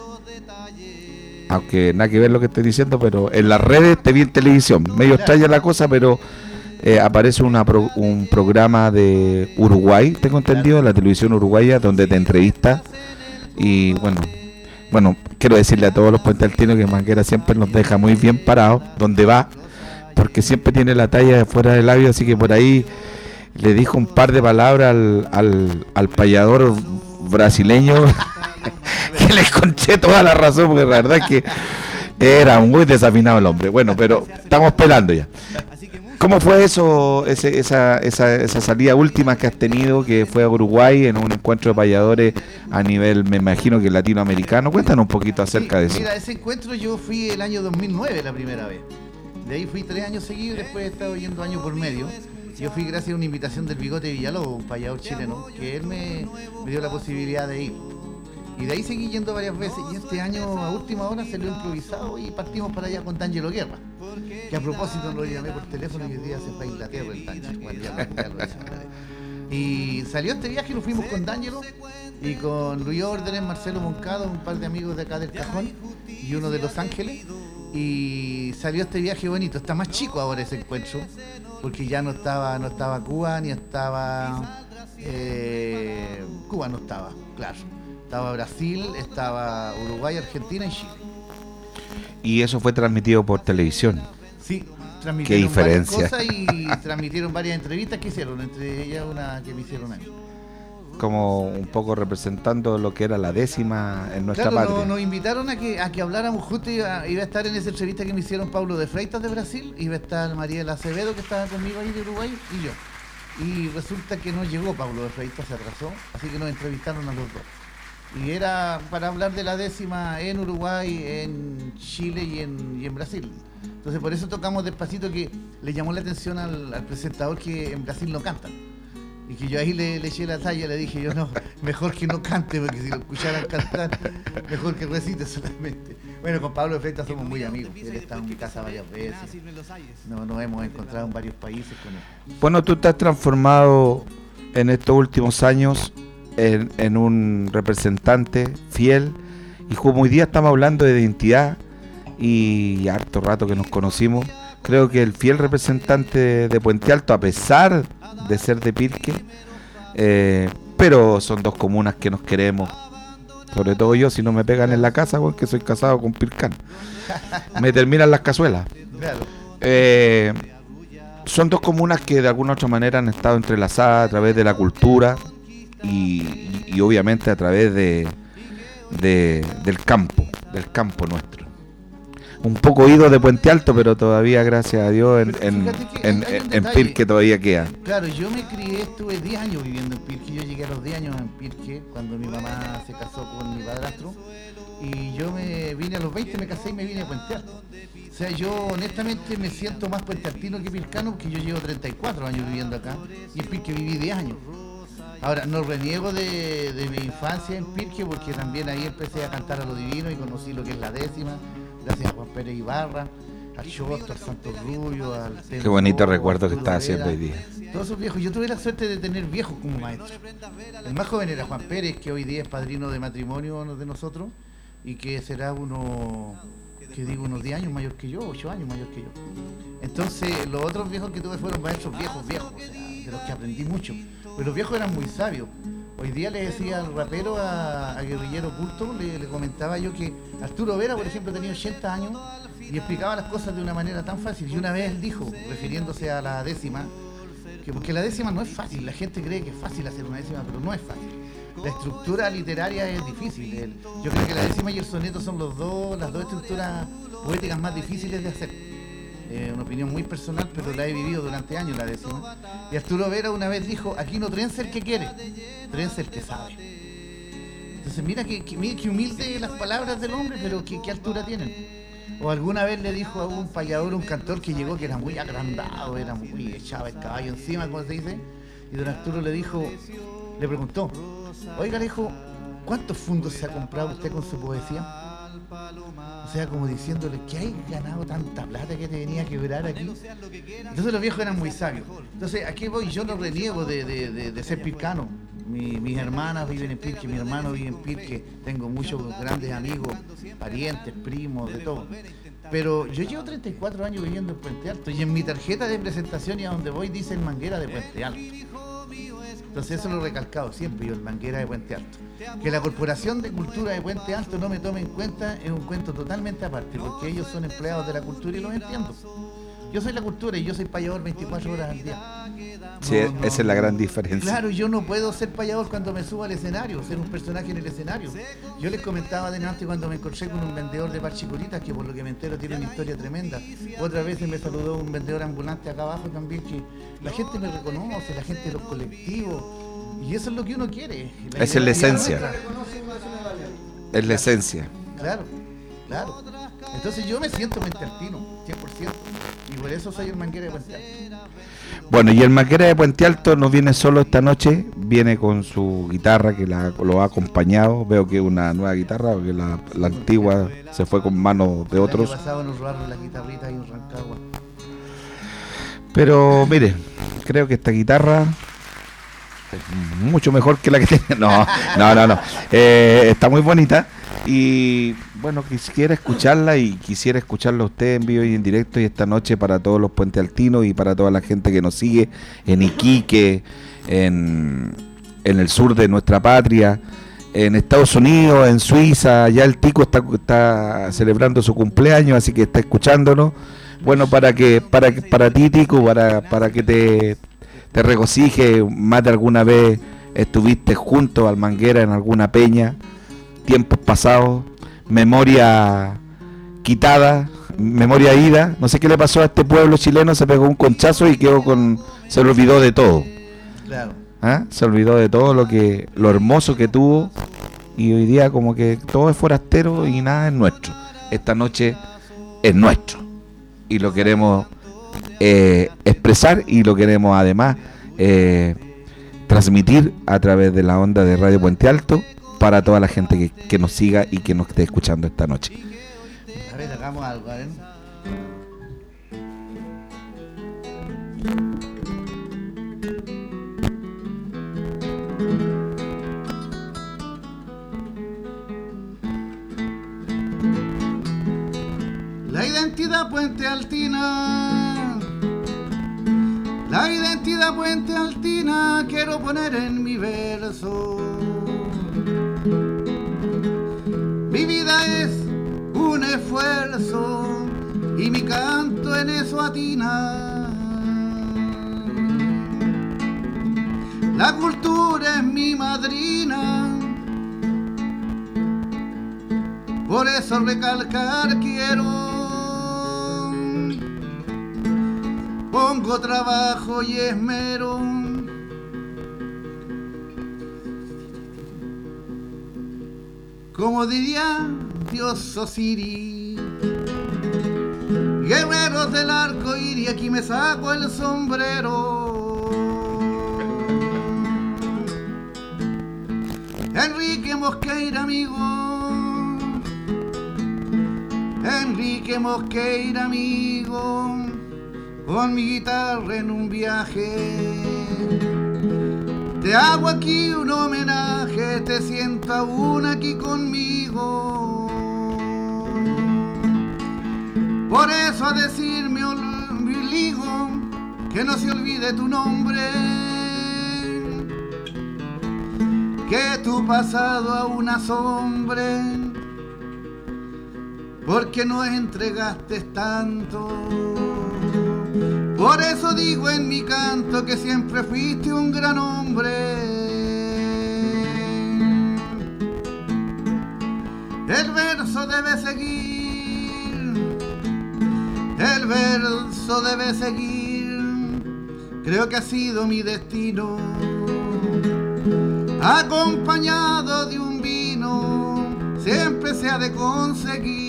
aunque nada que ver lo que estoy diciendo, pero en las redes te vi en televisión. Medio extraña la cosa, pero aparece un programa de Uruguay, tengo entendido, la televisión uruguaya, donde te entrevistas. Y bueno, quiero decirle a todos los puentealtinos que Manguera siempre nos deja muy bien parados donde va, porque siempre tiene la talla de fuera del labio, así que por ahí le dijo un par de palabras al payador brasileño que le conché toda la razón, porque la verdad es que era muy desafinado el hombre. Bueno, pero estamos pelando ya. ¿Cómo fue eso, esa salida última que has tenido, que fue a Uruguay en un encuentro de payadores a nivel, me imagino que latinoamericano? Cuéntanos un poquito acerca de eso. Mira, ese encuentro yo fui el año 2009 la primera vez. De ahí fui 3 años seguidos, después he estado yendo año por medio. Yo fui gracias a una invitación del Bigote Villalobos, un payador chileno, que él me dio la posibilidad de ir. Y de ahí seguí yendo varias veces, y este año a última hora salió improvisado y partimos para allá con D'Angelo Guerra, que a propósito lo llamé por teléfono y hoy día se fue a Inglaterra el D'Angelo. Bueno, y salió este viaje y nos fuimos con D'Angelo y con Luis Órdenes, Marcelo Moncado, un par de amigos de acá del Cajón y uno de Los Ángeles. Y salió este viaje bonito. Está más chico ahora ese encuentro, porque ya no estaba Cuba, ni estaba Cuba, no estaba, claro. Estaba Brasil, estaba Uruguay, Argentina y Chile. Y eso fue transmitido por televisión. Sí, transmitieron. ¿Qué diferencia? Varias cosas y transmitieron varias entrevistas que hicieron, entre ellas una que me hicieron a mí. Como un poco representando lo que era la 10ª en nuestra patria. Nos invitaron a que habláramos justo, iba a estar en esa entrevista que me hicieron Paulo de Freitas de Brasil, iba a estar Mariela Acevedo, que estaba conmigo ahí de Uruguay, y yo. Y resulta que no llegó Paulo de Freitas, se atrasó, así que nos entrevistaron a los dos. Y era para hablar de la 10ª en Uruguay, en Chile y en Brasil. Entonces por eso tocamos despacito, que le llamó la atención al presentador que en Brasil no cantan. Y que yo ahí le eché la talla, le dije yo, no, mejor que no cante, porque si lo escucharan cantar, mejor que recite solamente. Bueno, con Pablo de Freitas somos muy amigos, él está en mi casa varias veces, nos hemos encontrado en varios países con él. Bueno, tú te has transformado en estos últimos años en un representante fiel, y como hoy día estamos hablando de identidad y harto rato que nos conocimos, creo que el fiel representante de Puente Alto, a pesar de ser de Pirque, pero son dos comunas que nos queremos, sobre todo yo, si no me pegan en la casa, porque soy casado con Pircán, me terminan las cazuelas. son dos comunas que de alguna u otra manera han estado entrelazadas a través de la cultura y obviamente a través del campo nuestro. Un poco ido de Puente Alto, pero todavía, gracias a Dios, en Pirque todavía queda. Claro, yo me crié, estuve 10 años viviendo en Pirque. Yo llegué a los 10 años en Pirque cuando mi mamá se casó con mi padrastro. Y yo me vine a los 20, me casé y me vine a Puente Alto. O sea, yo honestamente me siento más puentealtino que pircano, porque yo llevo 34 años viviendo acá. Y en Pirque viví 10 años. Ahora, no reniego de mi infancia en Pirque, porque también ahí empecé a cantar a lo divino y conocí lo que es la décima, gracias a Juan Pérez Ibarra, al Chosto, al Santo Rubio, al Telmo. Qué bonito recuerdo que estás haciendo hoy día. Todos esos viejos, yo tuve la suerte de tener viejos como maestro. El más joven era Juan Pérez, que hoy día es padrino de matrimonio de nosotros, y que será unos 10 años mayor que yo, 8 años mayor que yo. Entonces, los otros viejos que tuve fueron maestros viejos, o sea, de los que aprendí mucho. Pero los viejos eran muy sabios. Hoy día le decía al rapero, a Guerrillero Oculto, le comentaba yo que Arturo Vera, por ejemplo, tenía 80 años y explicaba las cosas de una manera tan fácil. Y una vez él dijo, refiriéndose a la décima, que porque la décima no es fácil, la gente cree que es fácil hacer una décima, pero no es fácil. La estructura literaria es difícil. Yo creo que la décima y el soneto son las dos estructuras poéticas más difíciles de hacer. Una opinión muy personal, pero la he vivido durante años, la décima. Y Arturo Vera una vez dijo, aquí no trenza el que quiere, trenza el que sabe. Entonces mira que humilde las palabras del hombre, pero qué altura tienen. O alguna vez le dijo a un payador, un cantor que llegó, que era muy agrandado, era muy echaba el caballo encima, como se dice, y don Arturo le preguntó, oiga, le dijo, ¿cuántos fundos se ha comprado usted con su poesía? O sea, como diciéndole, que hay ganado tanta plata que te venía a quebrar aquí. Entonces los viejos eran muy sabios. Entonces, aquí voy, yo no reniego de ser pircano. Mis hermanas viven en Pirque, mi hermano vive en Pirque, tengo muchos grandes amigos, parientes, primos, de todo. Pero yo llevo 34 años viviendo en Puente Alto y en mi tarjeta de presentación y a donde voy dice el Manguera de Puente Alto. Entonces eso lo he recalcado siempre, yo el Manguera de Puente Alto. Que la Corporación de Cultura de Puente Alto no me tome en cuenta es un cuento totalmente aparte, porque ellos son empleados de la cultura y los entiendo. Yo soy la cultura y yo soy payador 24 horas al día. Sí, esa es la gran diferencia. Claro, yo no puedo ser payador cuando me subo al escenario, ser un personaje en el escenario. Yo les comentaba delante cuando me encontré con un vendedor de parchicuritas, que por lo que me entero tiene una historia tremenda. Otra vez me saludó un vendedor ambulante acá abajo también, que la gente me reconoce, la gente de los colectivos, y eso es lo que uno quiere. Esa es la esencia. Es la esencia. Claro. Entonces yo me siento puentealtino, 100%, y por eso soy el Manguera de Puente Alto. Bueno, y el Manguera de Puente Alto no viene solo esta noche, viene con su guitarra que lo ha acompañado. Veo que es una nueva guitarra, porque la antigua se fue con manos de otros. El año pasado nos robaron las guitarritas en Rancagua. Pero mire, creo que esta guitarra es mucho mejor que la que tenía. No. Está muy bonita. Y bueno, quisiera escucharla y quisiera escucharla a usted en vivo y en directo, y esta noche para todos los puentealtinos y para toda la gente que nos sigue en Iquique, en el sur de nuestra patria, en Estados Unidos, en Suiza. Ya el Tico está celebrando su cumpleaños, así que está escuchándonos. Bueno, para ti, Tico, para que te regocije, más de alguna vez estuviste junto al Manguera en alguna peña, tiempos pasados, memoria quitada, memoria ida. No sé qué le pasó a este pueblo chileno, se pegó un conchazo y se le olvidó de todo. Claro. Se olvidó de todo lo hermoso que tuvo, y hoy día como que todo es forastero y nada es nuestro. Esta noche es nuestro y lo queremos expresar, y lo queremos además transmitir a través de la onda de Radio Puente Alto para toda la gente que nos siga y que nos esté escuchando esta noche. A ver, hagamos algo, a ver. La identidad puentealtina, la identidad puentealtina quiero poner en mi verso. Mi vida es un esfuerzo y mi canto en eso atina. La cultura es mi madrina, por eso recalcar quiero. Pongo trabajo y esmero. Como diría Dios Osiris, guerreros del arco iris, aquí me saco el sombrero. Enrique Mosqueira, amigo. Enrique Mosqueira, amigo. Con mi guitarra en un viaje. Te hago aquí un homenaje, te siento aún aquí conmigo. Por eso a decirme obligo que no se olvide tu nombre, que tu pasado aún asombre, porque no entregaste tanto. Por eso digo en mi canto que siempre fuiste un gran hombre. El verso debe seguir, el verso debe seguir. Creo que ha sido mi destino, acompañado de un vino, siempre se ha de conseguir.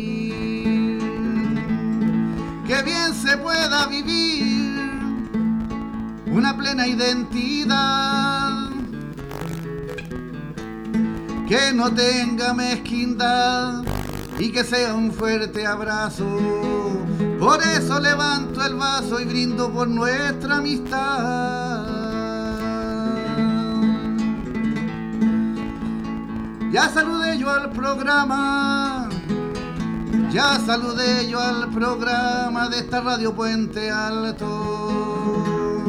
Que bien se pueda vivir una plena identidad, que no tenga mezquindad y que sea un fuerte abrazo. Por eso levanto el vaso y brindo por nuestra amistad. Ya saludé yo al programa, ya saludé yo al programa de esta radio Puente Alto.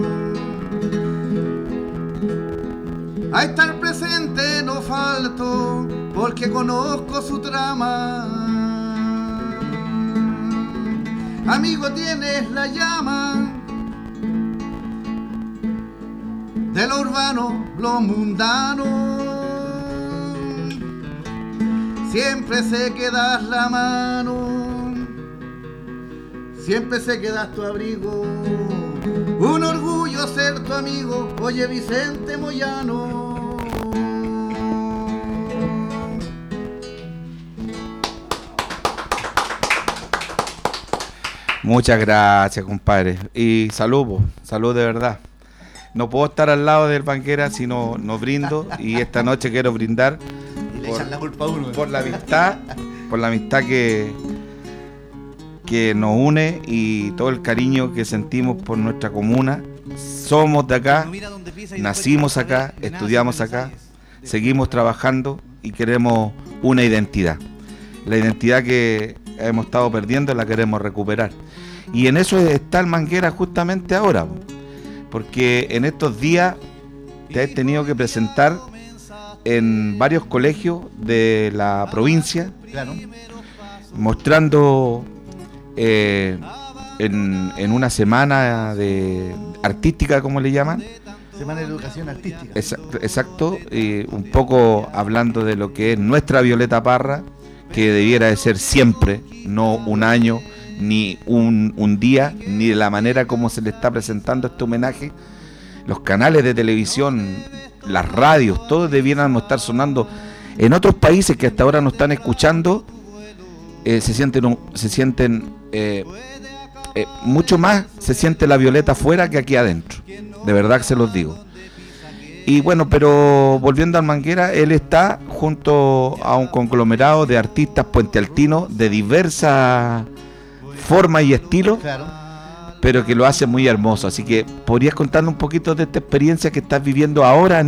A estar presente no falto, porque conozco su trama. Amigo, tienes la llama de lo urbano, lo mundano. Siempre sé que das la mano, siempre sé que das tu abrigo. Un orgullo ser tu amigo, oye Vicente Moyano. Muchas gracias, compadre. Y salud de verdad. No puedo estar al lado del Banquera si no brindo, y esta noche quiero brindar por la amistad que nos une y todo el cariño que sentimos por nuestra comuna. Somos de acá, nacimos acá, estudiamos acá, seguimos trabajando y queremos una identidad. La identidad que hemos estado perdiendo la queremos recuperar. Y en eso está el Manguera justamente ahora, porque en estos días te has tenido que presentar en varios colegios de la provincia, Claro. mostrando en una semana de artística, como le llaman. Semana de Educación Artística. Exacto, un poco hablando de lo que es nuestra Violeta Parra, que debiera de ser siempre, no un año, ni un día, ni de la manera como se le está presentando este homenaje. Los canales de televisión, las radios, todos debieran estar sonando. En otros países que hasta ahora no están escuchando, se sienten mucho más, se siente la Violeta afuera que aquí adentro, de verdad que se los digo. Y bueno, pero volviendo al Manguera, él está junto a un conglomerado de artistas puentealtinos de diversas formas y estilos, Claro. pero que lo hace muy hermoso. Así que podrías contarnos un poquito de esta experiencia que estás viviendo ahora.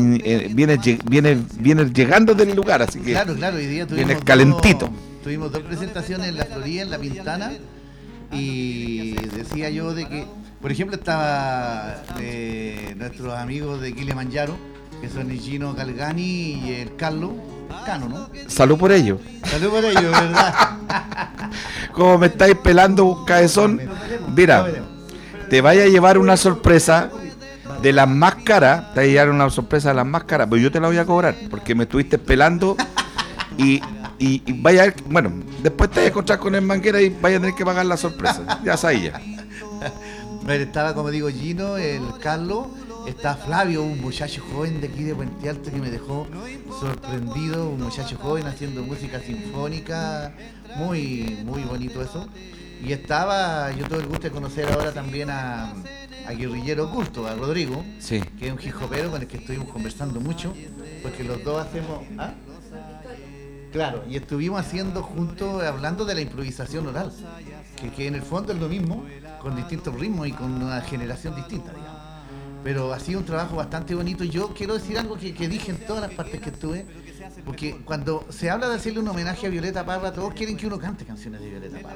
Vienes llegando del lugar, así que Claro, hoy día vienes calentito. Tuvimos dos presentaciones en la Florida, en La Pintana, y decía yo de que, por ejemplo, estaba nuestros amigos de Kilimanjaro, que son el Gino Galgani y el Cano, ¿no? Salud por ello. Salud por ellos, ¿verdad? Como me estáis pelando un cabezón, mira, te vaya a llevar una sorpresa de las más caras, te voy a llevar una sorpresa de las más caras, pero yo te la voy a cobrar, porque me estuviste pelando y vaya a ver, bueno, después te vas a encontrar con el Manguera y vaya a tener que pagar la sorpresa, ya sabía. Bueno, estaba, como digo, Gino, el Carlos, está Flavio, un muchacho joven de aquí de Puente Alto que me dejó sorprendido, un muchacho joven haciendo música sinfónica, muy, muy bonito eso. Y estaba, yo tuve el gusto de conocer ahora también a Guerrillero Oculto, a Rodrigo, Sí. que es un hip hopero con el que estuvimos conversando mucho, porque los dos hacemos... ¿Ah? Claro, y estuvimos haciendo juntos, hablando de la improvisación oral, que en el fondo es lo mismo, con distintos ritmos y con una generación distinta, digamos. Pero ha sido un trabajo bastante bonito. Yo quiero decir algo que dije en todas las partes que estuve, porque cuando se habla de hacerle un homenaje a Violeta Parra, todos quieren que uno cante canciones de Violeta Parra.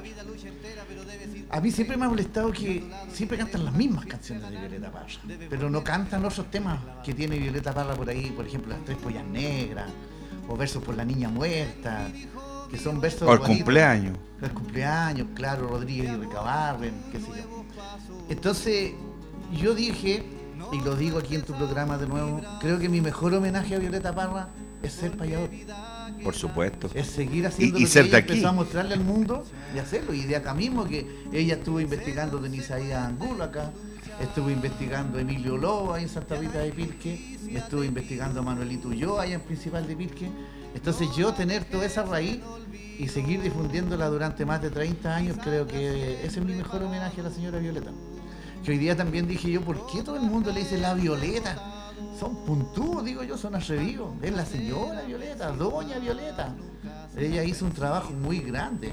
A mí siempre me ha molestado que siempre cantan las mismas canciones de Violeta Parra, pero no cantan otros temas que tiene Violeta Parra por ahí, por ejemplo, Las Tres Pollas Negras, o Versos por la Niña Muerta, que son versos O el bonitos. cumpleaños. El cumpleaños, claro, Rodríguez y Recabarren, qué sé yo. Entonces, yo dije, y lo digo aquí en tu programa de nuevo, creo que mi mejor homenaje a Violeta Parra es ser payador. Por supuesto. Es seguir haciendo Y lo ser que de ella aquí. empezó a mostrarle al mundo y hacerlo. Y de acá mismo, que ella estuvo investigando de Isaías Angulo acá, estuvo investigando a Emilio Lobo ahí en Santa Rita de Pirque, estuvo investigando a Manuelito Ulloa allá en Principal de Pirque. Entonces yo tener toda esa raíz y seguir difundiéndola durante más de 30 años, creo que ese es mi mejor homenaje a la señora Violeta. Que hoy día también dije yo, ¿por qué todo el mundo le dice la Violeta? Son puntudos, digo yo, son atrevidos. Es la señora Violeta, doña Violeta. Ella hizo un trabajo muy grande.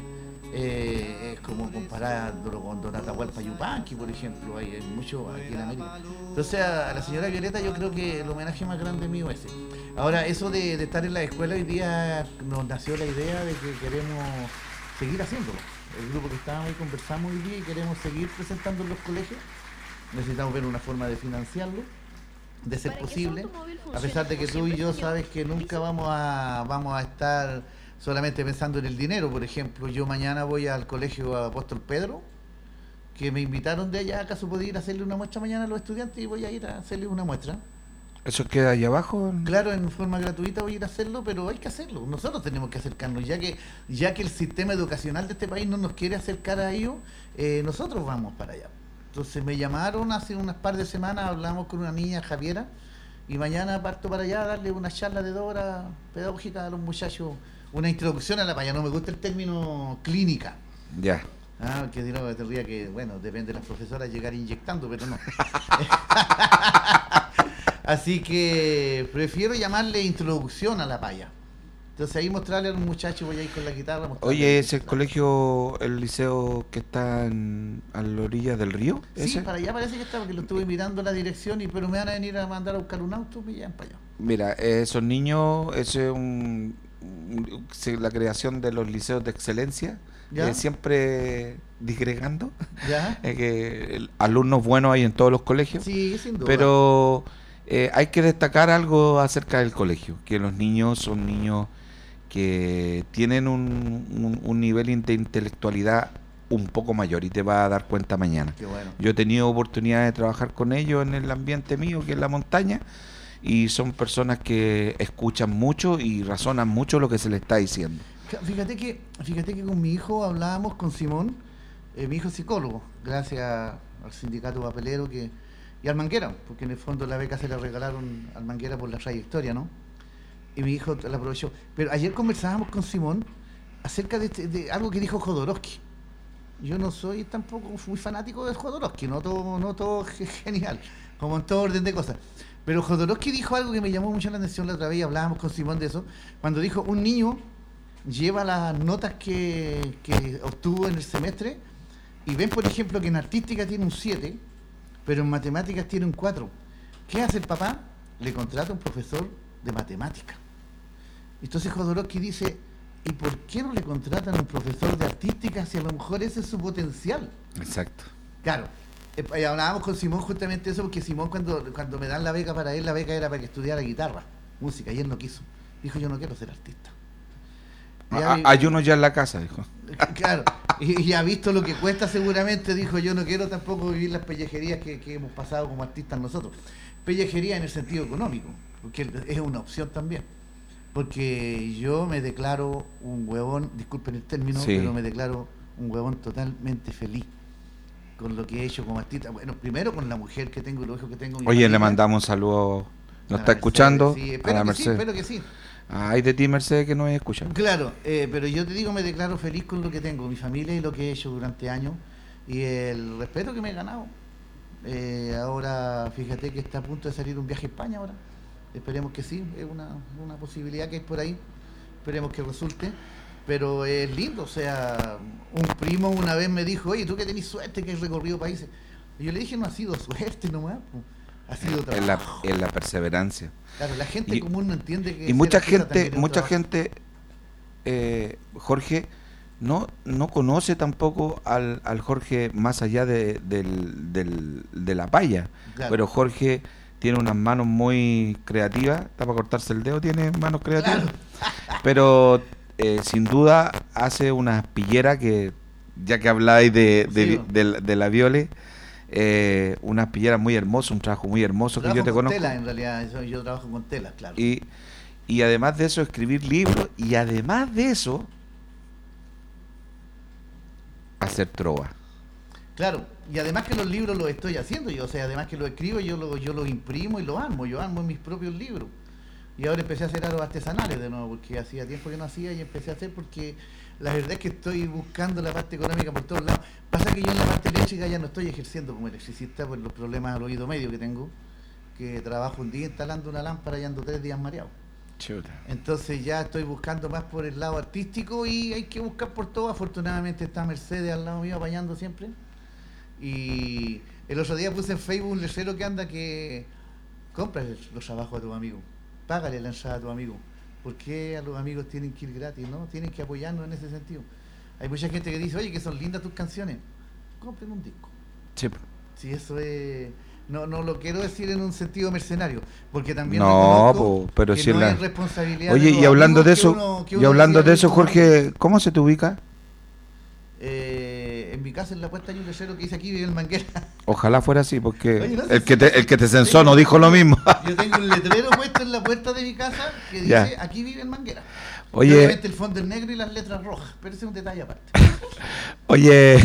Es como comparándolo con Don Atahualpa Yupanqui, por ejemplo, hay mucho aquí en América. Entonces a la señora Violeta yo creo que el homenaje más grande mío es ese. Ahora, eso de estar en la escuela hoy día nos nació la idea de que queremos seguir haciéndolo. El grupo que estábamos ahí conversamos hoy día y queremos seguir presentando en los colegios. Necesitamos ver una forma de financiarlo, de ser posible, a pesar de que tú y yo sabes que nunca vamos a estar solamente pensando en el dinero. Por ejemplo, yo mañana voy al colegio Apóstol Pedro, que me invitaron de allá, ¿acaso podía ir a hacerle una muestra mañana a los estudiantes? Y voy a ir a hacerle una muestra. ¿Eso queda ahí abajo? Claro, en forma gratuita voy a ir a hacerlo, pero hay que hacerlo. Nosotros tenemos que acercarnos, ya que el sistema educacional de este país no nos quiere acercar a ellos, nosotros vamos para allá. Entonces me llamaron hace unas par de semanas, hablamos con una niña, Javiera, y mañana parto para allá a darle una charla de 2 horas pedagógica a los muchachos, una introducción a la paya. No me gusta el término clínica. Ya. Ah, que dirá que tendría que, bueno, depende de las profesoras llegar inyectando, pero no. Así que prefiero llamarle introducción a la paya. Entonces ahí mostrarle a los muchachos, voy a ir con la guitarra. Oye, ¿es el colegio, el liceo que está a la orilla del río? Sí, ¿Ese? para allá parece que está, porque lo estuve mirando la dirección, pero me van a venir a mandar a buscar un auto, me llevan para allá. Mira, esos niños, ese es la creación de los liceos de excelencia, siempre disgregando, ¿Ya? que alumnos buenos hay en todos los colegios, Sí, sin duda. pero hay que destacar algo acerca del colegio, que los niños son niños que tienen un nivel de intelectualidad un poco mayor, y te vas a dar cuenta mañana. Qué bueno. Yo he tenido oportunidad de trabajar con ellos en el ambiente mío, que es la montaña, y son personas que escuchan mucho y razonan mucho lo que se les está diciendo. Fíjate que con mi hijo hablábamos con Simón, mi hijo es psicólogo, gracias al sindicato papelero y al Manguera, porque en el fondo la beca se la regalaron al Manguera por la trayectoria, ¿no? Y mi hijo la aprovechó. Pero ayer conversábamos con Simón acerca de algo que dijo Jodorowsky. Yo no soy tampoco muy fanático de Jodorowsky, no todo genial, como en todo orden de cosas. Pero Jodorowsky dijo algo que me llamó mucho la atención la otra vez, y hablábamos con Simón de eso, cuando dijo, un niño lleva las notas que obtuvo en el semestre y ven, por ejemplo, que en artística tiene un 7, pero en matemáticas tiene un 4. ¿Qué hace el papá? Le contrata a un profesor de matemáticas. Entonces Jodorowsky dice, ¿y por qué no le contratan a un profesor de artística si a lo mejor ese es su potencial? Exacto. Claro, hablábamos con Simón justamente eso, porque Simón cuando me dan la beca para él, la beca era para que estudiara guitarra, música, y él no quiso. Dijo, yo no quiero ser artista. Hay uno ya en la casa, dijo. Claro, Y ha visto lo que cuesta seguramente, dijo, yo no quiero tampoco vivir las pellejerías que hemos pasado como artistas nosotros. Pellejería en el sentido económico, porque es una opción también. Porque yo me declaro un huevón, disculpen el término, Sí. pero me declaro un huevón totalmente feliz con lo que he hecho como artista. Bueno, primero con la mujer que tengo y los hijos que tengo. mi Oye, le familia. mandamos un saludo. ¿Nos A la está Mercedes, escuchando? Sí, A espero la que sí, Mercedes. espero que sí. Ay, de ti, Mercedes, que no me escucha. Claro, pero yo te digo, me declaro feliz con lo que tengo, mi familia y lo que he hecho durante años y el respeto que me he ganado. Ahora, fíjate que está a punto de salir un viaje a España ahora. Esperemos que sí, es una posibilidad que hay por ahí. Esperemos que resulte. Pero es lindo, o sea, un primo una vez me dijo, oye, tú que tenés suerte que has recorrido países. Y yo le dije, no ha sido suerte nomás, pues, ha sido trabajo. Es la perseverancia. Claro, la gente Y- común no entiende que Y ser mucha artista gente, también es un trabajo. Jorge, no conoce tampoco al Jorge más allá de la palla. Claro. Pero Jorge tiene unas manos muy creativas. Está para cortarse el dedo, tiene manos creativas. Claro. Pero sin duda hace unas pilleras que, ya que habláis Sí. de la Viole, unas pilleras muy hermosas, un trabajo muy hermoso que yo Trabajo te con conozco. tela, en realidad, yo trabajo con telas, claro. Y además de eso, escribir libros, y además de eso, hacer trova. Claro, y además que los libros los estoy haciendo yo, o sea, además que los escribo, yo los imprimo y los armo, yo armo mis propios libros. Y ahora empecé a hacer aros artesanales de nuevo, porque hacía tiempo que no hacía y empecé a hacer porque la verdad es que estoy buscando la parte económica por todos lados. Pasa que yo en la parte eléctrica ya no estoy ejerciendo como electricista por los problemas al oído medio que tengo, que trabajo un día instalando una lámpara y ando 3 días mareado. Entonces ya estoy buscando más por el lado artístico y hay que buscar por todo. Afortunadamente está Mercedes al lado mío apañando siempre. Y el otro día puse en Facebook un letrero que anda que cómprale los trabajos a tu amigo, págale la entrada a tu amigo. ¿Por qué a los amigos tienen que ir gratis? ¿No? Tienen que apoyarnos en ese sentido. Hay mucha gente que dice, oye, que son lindas tus canciones. Compren un disco. Sí. Si eso es... No lo quiero decir en un sentido mercenario, porque también No, reconozco pero que si no la... es responsabilidad Oye, de los y hablando de amigos que eso, uno decía, Jorge, ¿cómo se te ubica? en mi casa en la puesta hay un letrero que dice aquí vive el Manguera. Ojalá fuera así, porque Oye, no sé el si- que te censó no dijo lo mismo. Yo tengo un letrero puesto en la puerta de mi casa que dice Ya. aquí vive el Manguera. Oye. Y obviamente el fondo es negro y las letras rojas, pero ese es un detalle aparte. Oye,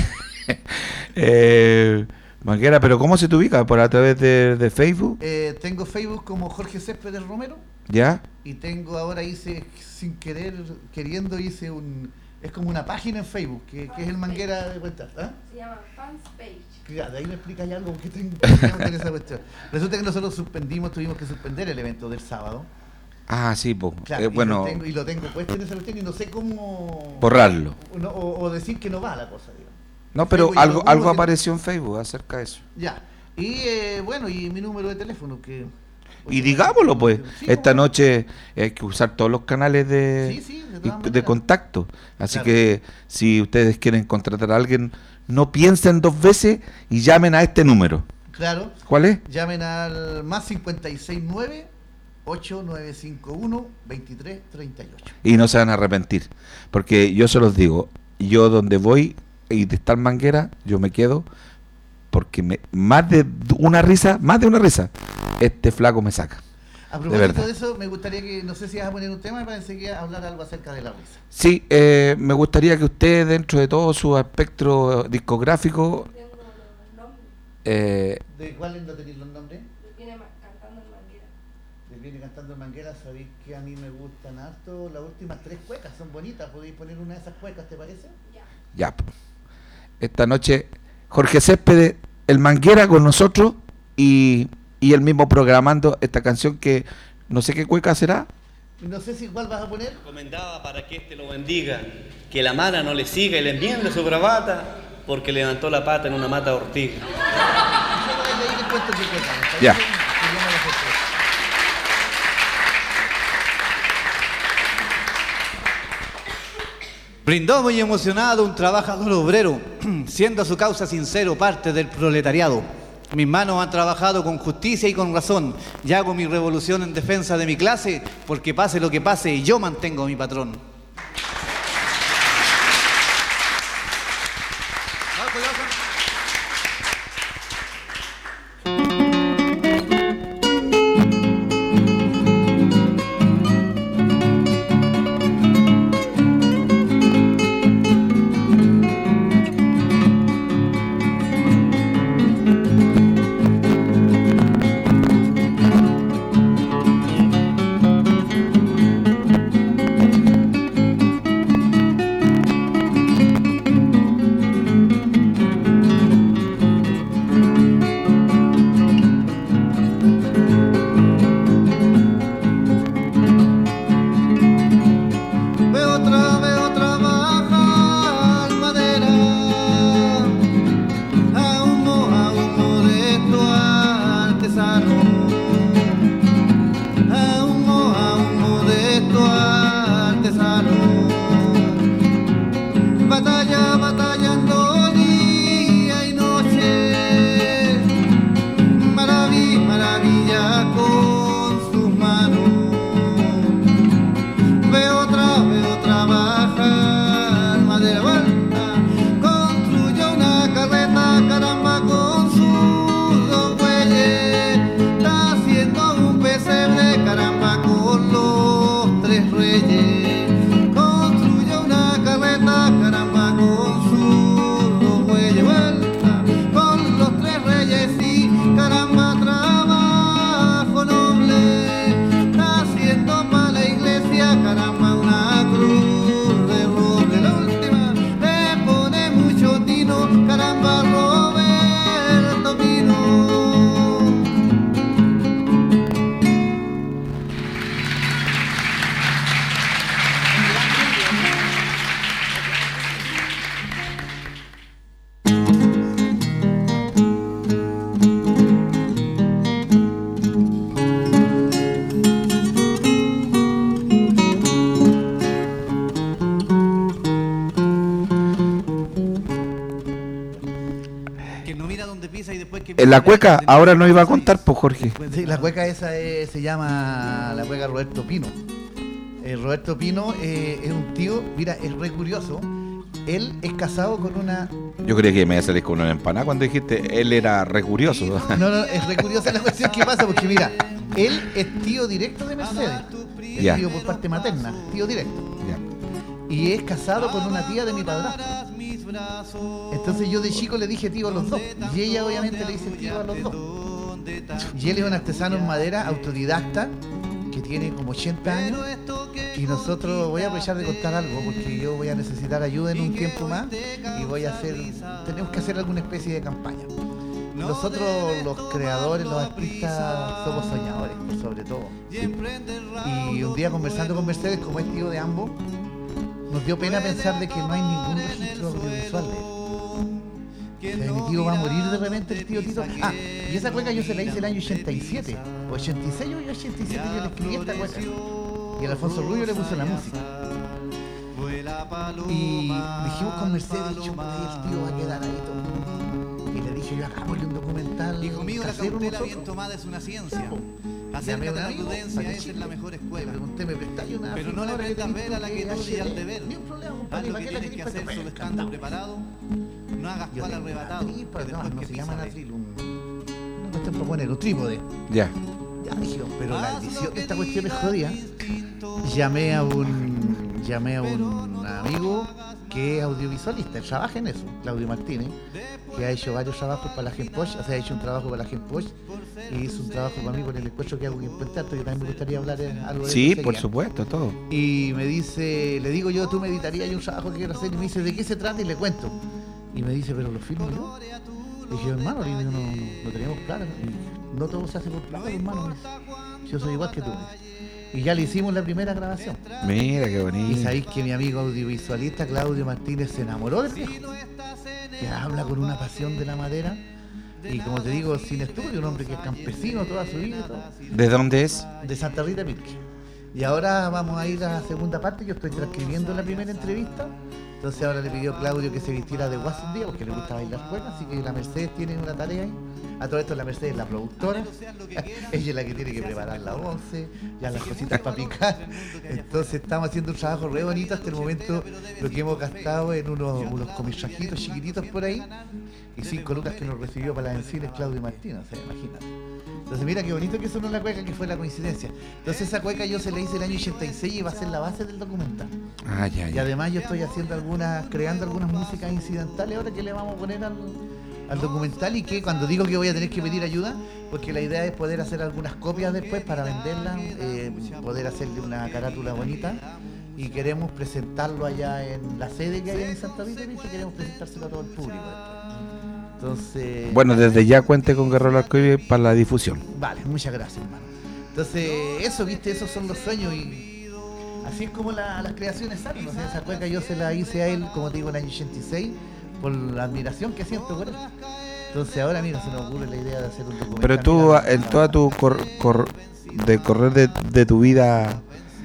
Manguera, pero ¿cómo se te ubica? ¿Por a través de Facebook? Tengo Facebook como Jorge Céspedes Romero ¿Ya? y tengo ahora sin querer, queriendo hice es como una página en Facebook que es el Manguera de cuentas. ¿Ah? Se llama Fans Page. Claro, de ahí me explica ya algo que tengo que hacer esa cuestión. Resulta que nosotros tuvimos que suspender el evento del sábado. Ah, sí, pues. Claro, Bueno, y lo tengo puesto en esa cuestión y no sé cómo borrarlo. o decir que no va la cosa, digamos. No, pero Facebook, algo algunos que- apareció en Facebook acerca de eso. Ya. Y bueno, y mi número de teléfono que... Y digámoslo, pues, Sí, esta ¿cómo no? noche hay que usar todos los canales Sí, de todas de maneras. contacto. Así Claro. que si ustedes quieren contratar a alguien, no piensen 2 veces y llamen a este número. Claro, ¿Cuál es? llamen al más 569 8951 2338. Y no se van a arrepentir. Porque yo se los digo, yo donde voy y de estar Manguera, yo me quedo porque más de una risa, este flaco me saca. A De propósito verdad. de eso, me gustaría que, no sé si vas a poner un tema, me parece que hablar algo acerca de la risa. Sí, me gustaría que usted, dentro de todo su espectro discográfico, Tengo los nombres. ¿De cuáles no tenéis los nombres? Viene cantando el Manguera. Les viene cantando en Manguera, sabéis que a mí me gustan harto. Las últimas 3 cuecas son bonitas, podéis poner una de esas cuecas, ¿te parece? Ya. ya. po. Esta noche, Jorge Céspedes, el Manguera con nosotros y él mismo programando esta canción que no sé qué cueca será. No sé si igual vas a poner. Recomendada para que éste lo bendiga, que la mala no le siga y le enmiende su bravata, porque levantó la pata en una mata de ortiga. Yo ahí les cuento qué cueca, ¿me parece? Ya. Se llama La Sorpresa. Brindó muy emocionado un trabajador obrero, siendo su causa sincero parte del proletariado. Mis manos han trabajado con justicia y con razón, y hago mi revolución en defensa de mi clase, porque pase lo que pase, yo mantengo a mi patrón. aplauso, gracias. La cueca ahora no iba a contar, pues Jorge. Sí, la cueca esa se llama la cueca Roberto Pino. Roberto Pino es un tío, mira, es re curioso. Él es casado con una... Yo creía que me iba a salir con una empanada cuando dijiste, él era re curioso. No, es re curiosa la cuestión que pasa, porque mira, él es tío directo de Mercedes. Es tío por parte materna, tío directo. Ya. Y es casado con una tía de mi padrastro. Entonces yo de chico le dije tío a los dos. Y ella obviamente le dice tío a los dos. Y él es un artesano en madera, autodidacta, que tiene como 80 años. Y nosotros, voy a aprovechar de contar algo, porque yo voy a necesitar ayuda en un tiempo más. Y tenemos que hacer alguna especie de campaña. Nosotros los creadores, los artistas, somos soñadores, sobre todo. ¿Sí? Y un día conversando con Mercedes, como es tío de ambos, nos dio pena pensar de que no hay ningún registro audiovisual de él. O sea, mi tío va a morir de repente, el tío Tito. Ah, y esa cueca yo se la hice el año 87, o 86 o 87 yo le escribí esta cueca. Y el Alfonso Rubio le puso la música. Y dijimos con Mercedes, el tío va a quedar ahí todo. Y le dije yo, hagámosle un documental. Hijo mío, la cautela bien tomada es una ciencia. Acércate a la prudencia, esa es la mejor escuela. Pero no le prendas vela a la quietud y al deber. Haz lo que tienes que hacer solo estando preparado. No hagas cual arrebatado. No se llama atril, una cuestión para poner, un trípode. Ya. Ya dije, pero la edición de esta cuestión es jodida. Llamé a un amigo que es audiovisualista, él trabaja en eso, Claudio Martínez, que ha hecho varios trabajos para la Genposh, o sea, ha hecho un trabajo para la Genposh y hizo un trabajo para mí con el encuentro que hago en Puente Alto, que también me gustaría hablar algo de sí, eso. Sí, por supuesto, todo. Y me dice, le digo yo, tú me editarías un trabajo que quiero hacer, y me dice, ¿de qué se trata? Y le cuento. Y me dice, ¿pero lo filmo yo? Y dije, hermano, no tenemos plata, no todo se hace por plata, hermano. Yo soy igual que tú. Y ya le hicimos la primera grabación. Mira qué bonito. Y sabéis que mi amigo audiovisualista Claudio Martínez se enamoró del viejo, que habla con una pasión de la madera. Y como te digo, sin estudio, un hombre que es campesino toda su vida y todo. ¿De dónde es? De Santa Rita Pirque. Y ahora vamos a ir a la segunda parte. Yo estoy transcribiendo la primera entrevista Entonces ahora le pidió Claudio que se vistiera de guaso un día porque le gusta bailar cueca, así que la Mercedes tiene una tarea ahí. A todo esto la Mercedes es la productora, ella es la que tiene que preparar la once, ya las cositas para picar. Entonces estamos haciendo un trabajo re bonito hasta el momento, lo que hemos gastado en unos comisrajitos chiquititos por ahí y 5 lucas que nos recibió para las encines Claudio Martín, o sea, imagínate. Entonces mira qué bonito que sonó la cueca, que fue la coincidencia. Entonces esa cueca yo se la hice el año 86 y va a ser la base del documental. Y además yo estoy haciendo creando algunas músicas incidentales ahora que le vamos a poner al documental, y que cuando digo que voy a tener que pedir ayuda, porque la idea es poder hacer algunas copias después para venderlas, poder hacerle una carátula bonita, y queremos presentarlo allá en la sede que hay en Santa Rita, y queremos presentárselo a todo el público después. Entonces, bueno, desde ya cuente con Guerrero del Arcoíris para la difusión. Vale, muchas gracias, hermano. Entonces, eso, viste, esos son los sueños, y así es como las creaciones salen. O sea, esa cueca yo se la hice a él, como te digo, en el año 86, por la admiración que siento por él. Entonces ahora, mira, se nos ocurre la idea de hacer un documental. Pero tú, en toda tu correr de tu vida,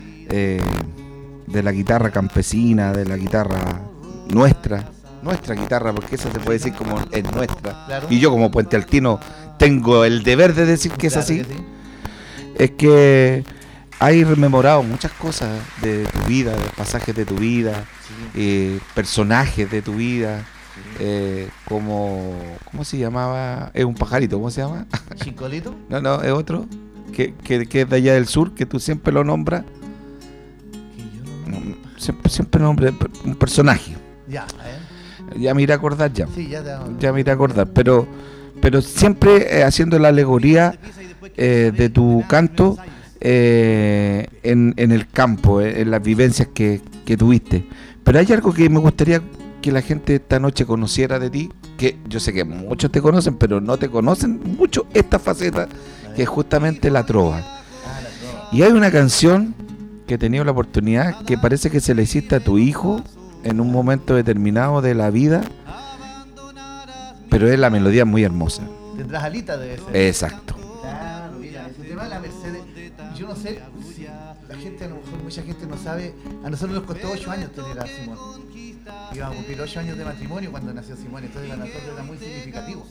de la guitarra campesina, de la guitarra nuestra guitarra, porque eso se puede decir como es nuestra, claro. Y yo como puentealtino tengo el deber de decir que es así, que sí. Es que hay rememorado muchas cosas de tu vida, de pasajes de tu vida, sí. Personajes de tu vida, sí. ¿Cómo se llamaba? Es un pajarito, ¿cómo se llama? ¿Chincolito? No, es otro, que es de allá del sur, que tú siempre lo nombras, siempre nombras un personaje. Ya me iré a acordar ya. Sí, ya me iré a acordar, pero siempre haciendo la alegoría de tu canto en el campo, en las vivencias que tuviste. Pero hay algo que me gustaría que la gente esta noche conociera de ti, que yo sé que muchos te conocen, pero no te conocen mucho esta faceta, que es justamente la trova. Y hay una canción que he tenido la oportunidad, que parece que se la hiciste a tu hijo en un momento determinado de la vida, pero es la melodía muy hermosa. Tendrás alitas de ese. Exacto. Claro, mira, ese tema de la Mercedes, yo no sé si la gente, a lo mejor mucha gente no sabe, a nosotros nos costó 8 años tener a Simón. Íbamos a cumplir 8 años de matrimonio cuando nació Simón, entonces para nosotros era muy significativo.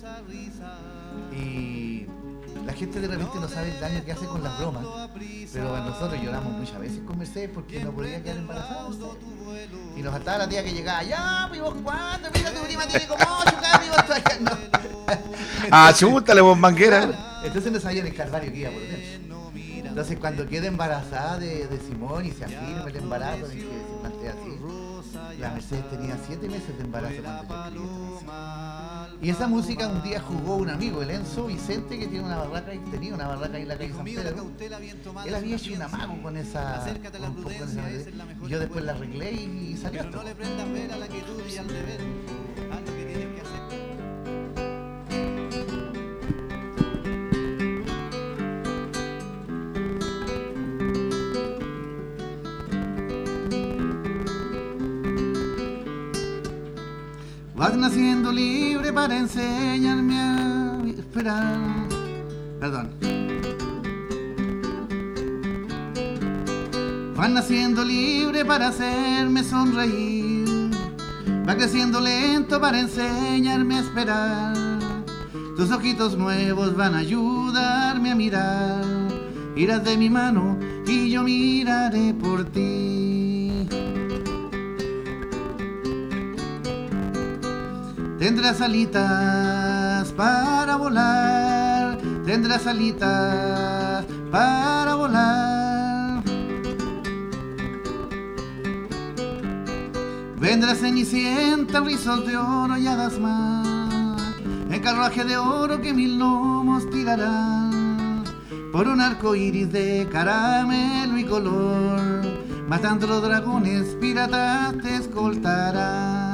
Y la gente de repente no sabe el daño que hace con las bromas, pero nosotros lloramos muchas veces con Mercedes porque no podía quedar embarazada. Y nos faltaba la tía que llegaba, ya, pues vos cuándo, mira, tu prima tiene como 8 caras y vos todavía no. Chútale, vos manguera. Entonces no sabían el calvario que iba por dentro. Entonces cuando queda embarazada de Simón y se afirma el embarazo, en que se plantea así, la Mercedes tenía 7 meses de embarazo cuando yo escribí esta música. Y esa música un día jugó un amigo, el Enzo Vicente, que tiene una barraca, y tenía una barraca ahí en la calle San Pedro. Él había hecho un amago con esa melodía, y yo después la arreglé y salió esto. Vas naciendo libre para enseñarme a esperar. Perdón. Vas naciendo libre para hacerme sonreír. Va creciendo lento para enseñarme a esperar. Tus ojitos nuevos van a ayudarme a mirar. Irás de mi mano y yo miraré por ti. Tendrás alitas para volar, tendrás alitas para volar. Vendrás cenicienta, rizos de oro y hadas más, en carruaje de oro que 1000 lomos tirarán, por un arco iris de caramelo y color, matando los dragones piratas te escoltarán.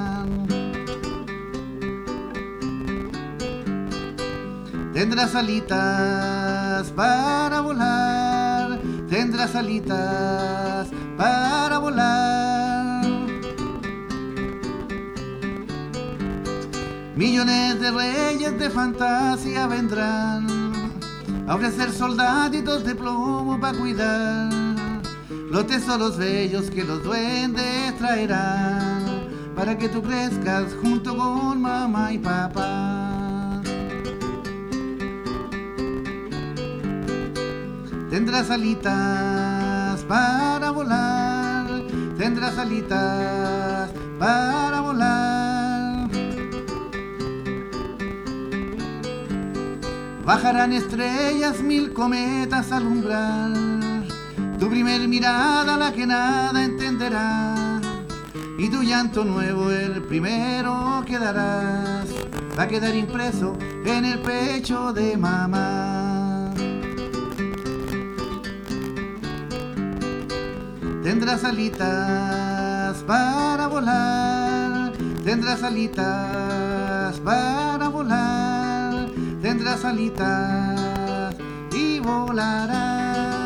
Tendrás alitas para volar, tendrás alitas para volar. Millones de reyes de fantasía vendrán a ofrecer soldaditos de plomo para cuidar los tesoros bellos que los duendes traerán, para que tú crezcas junto con mamá y papá. Tendrás alitas para volar, tendrás alitas para volar. Bajarán estrellas, 1000 cometas a alumbrar tu primer mirada, la que nada entenderá, y tu llanto nuevo el primero que darás va a quedar impreso en el pecho de mamá. Tendrás alitas para volar, tendrás alitas para volar, tendrás alitas y volarás.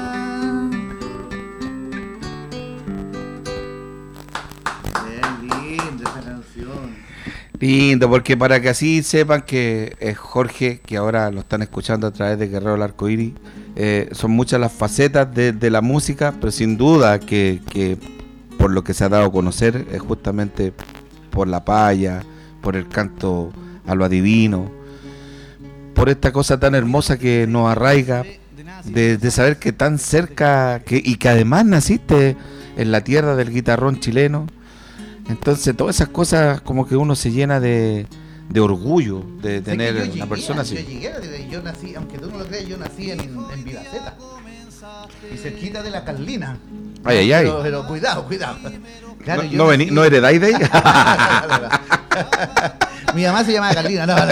Lindo, porque para que así sepan que Jorge, que ahora lo están escuchando a través de Guerrero del Arcoíris, son muchas las facetas de la música, pero sin duda que por lo que se ha dado a conocer es justamente por la paya, por el canto a lo adivino, por esta cosa tan hermosa que nos arraiga, de saber que tan cerca, y que además naciste en la tierra del guitarrón chileno. Entonces todas esas cosas como que uno se llena de orgullo de tener una persona así. Yo nací, aunque tú no lo creas, yo nací en Vivaceta y cerquita de la Carlina. Ay. Pero cuidado. Claro, ¿No heredáis de ella? Mi mamá se llamaba Carlina, no.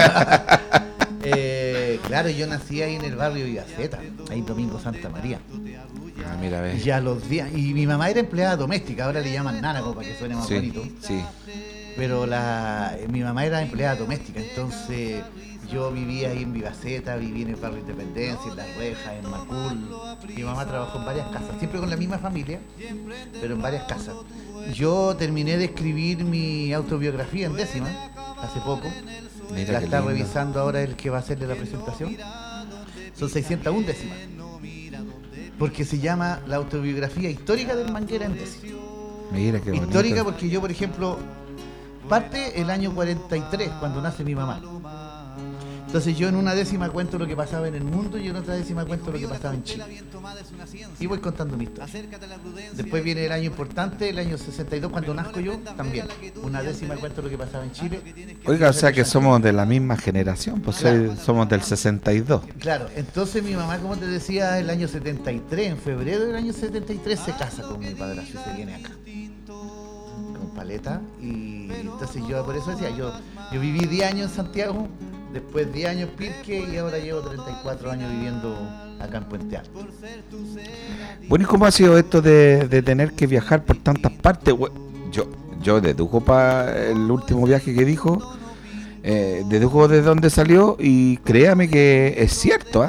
Claro, yo nací ahí en el barrio Vivaceta, ahí en Domingo Santa María. Ah, mira, ves. Ya los días. Y mi mamá era empleada doméstica, ahora le llaman nana para que suene más bonito. Sí. Pero mi mamá era empleada doméstica, entonces yo vivía ahí en Vivaceta, viví en el barrio Independencia, en Las Rejas, en Macul. Mi mamá trabajó en varias casas, siempre con la misma familia, pero en varias casas. Yo terminé de escribir mi autobiografía en décima, hace poco. Mira, la está lindo. revisando ahora el que va a hacerle la presentación. Son 601 décimas. Porque se llama la autobiografía histórica del Manguera en décima. Mira qué bonito. Histórica porque yo, por ejemplo, parte el año 43, cuando nace mi mamá. Entonces yo en una décima cuento lo que pasaba en el mundo y en otra décima cuento lo que pasaba en Chile. Y voy contando mi historia. Después viene el año importante, el año 62, cuando nazco yo, también. Una décima cuento lo que pasaba en Chile. Oiga, o sea que somos de la misma generación, pues Claro. somos del 62. Claro, entonces mi mamá, como te decía, el año 73, en febrero del año 73, se casa con mi padrastro y se viene acá. Con Paleta. Y entonces yo, por eso decía, yo viví 10 años en Santiago, después 10 años en Pirque y ahora llevo 34 años viviendo acá en Puente Alto. Bueno, ¿y cómo ha sido esto de tener que viajar por tantas partes? Yo dedujo para el último viaje que dijo, dedujo de dónde salió y créame que es cierto,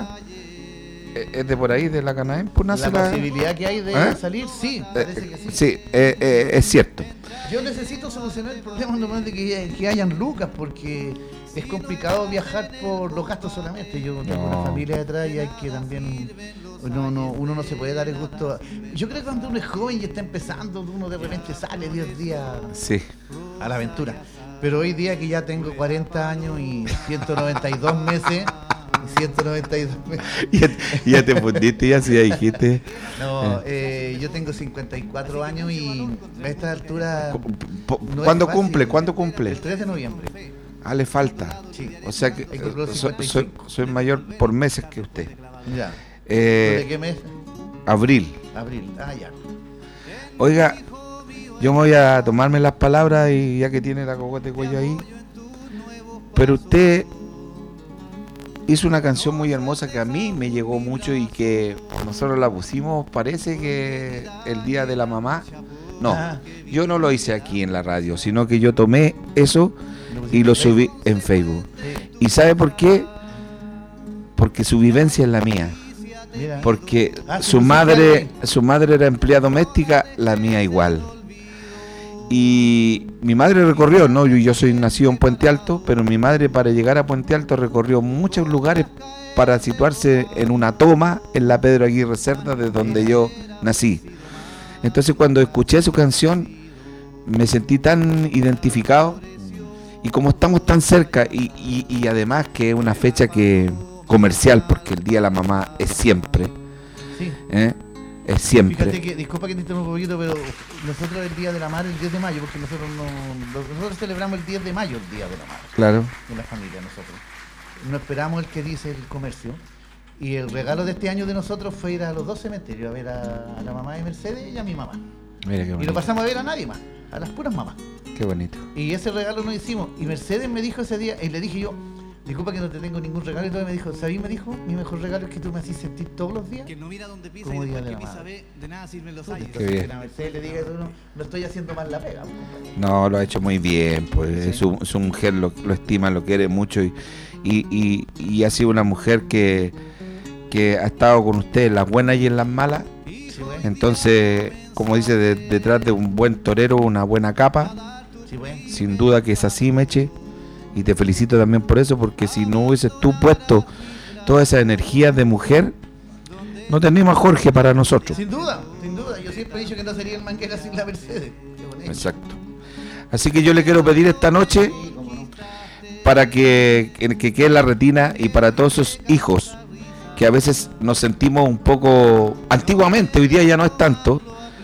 es de por ahí, de la Canaén, pues nace La posibilidad que hay de salir, sí, parece que sí. Sí, es cierto. Yo necesito solucionar el problema nomás de que hayan lucas, porque es complicado viajar por los gastos solamente. Yo tengo una familia detrás y hay que también... uno no se puede dar el gusto. Yo creo que cuando uno es joven y está empezando, uno de repente sale 10 días a la aventura. Pero hoy día que ya tengo 40 años y 192 meses... 192 meses. Ya te fundiste, ya sí, ya dijiste. No, yo tengo 54 años y a esta altura... ¿Cuándo cumple? ¿Cuándo cumple? El 3 de noviembre. Ah, le falta. Sí. O sea que soy mayor por meses que usted. Ya. ¿De qué mes? Abril. Abril, ya. Oiga, yo me voy a tomarme las palabras y ya que tiene la cogote cuello ahí. Pero usted hizo una canción muy hermosa que a mí me llegó mucho y que nosotros la pusimos, parece que el día de la mamá. No, yo no lo hice aquí en la radio, sino que yo tomé eso y lo subí en Facebook. ¿Y sabe por qué? Porque su vivencia es la mía. Mira. Porque su madre era empleada doméstica, la mía igual. Y mi madre recorrió, ¿no? Yo soy nacido en Puente Alto, pero mi madre para llegar a Puente Alto recorrió muchos lugares para situarse en una toma en la Pedro Aguirre Cerda, de donde yo nací. Entonces cuando escuché su canción, me sentí tan identificado, y como estamos tan cerca, y además que es una fecha que comercial, porque el Día de la Mamá es siempre, Sí. es siempre. Fíjate que, disculpa que te interrumpa un poquito, pero nosotros el Día de la Madre, el 10 de mayo, porque nosotros celebramos el 10 de mayo, el Día de la Madre. Claro. En la familia, nosotros. No esperamos el que dice el comercio. Y el regalo de este año de nosotros fue ir a los 2 cementerios a ver a la mamá de Mercedes y a mi mamá. Mira qué Y no bonito. pasamos a ver a nadie más, a las puras mamás. Qué bonito. Y ese regalo nos hicimos. Y Mercedes me dijo ese día, y le dije yo, disculpa que no te tengo ningún regalo, y todo, y me dijo, ¿sabí? Me dijo, mi mejor regalo es que tú me haces sentir todos los días Que no mira donde pisa como y Día después de que la pisa Madre. ve, de nada sirven los Puta, años. entonces, bien. que a Mercedes le diga eso, no estoy haciendo mal la pega. Compadre. No, lo ha hecho muy bien, pues Sí. es un mujer, lo estima, lo quiere mucho, y ha sido una mujer que ha estado con usted en las buenas y en las malas. Sí, güey. Entonces, como dice, detrás de un buen torero, una buena capa. Sí, güey. Sin duda que es así, Meche. Y te felicito también por eso, porque si no hubieses tú puesto toda esa energía de mujer, no teníamos a Jorge para nosotros. Sin duda, sin duda. Yo siempre he dicho que no sería el Manguera sin la Mercedes. Qué bonito. Exacto. Así que yo le quiero pedir esta noche, Sí, cómo no. para que quede en la retina, y para todos esos hijos que a veces nos sentimos un poco, antiguamente, hoy día ya no es tanto,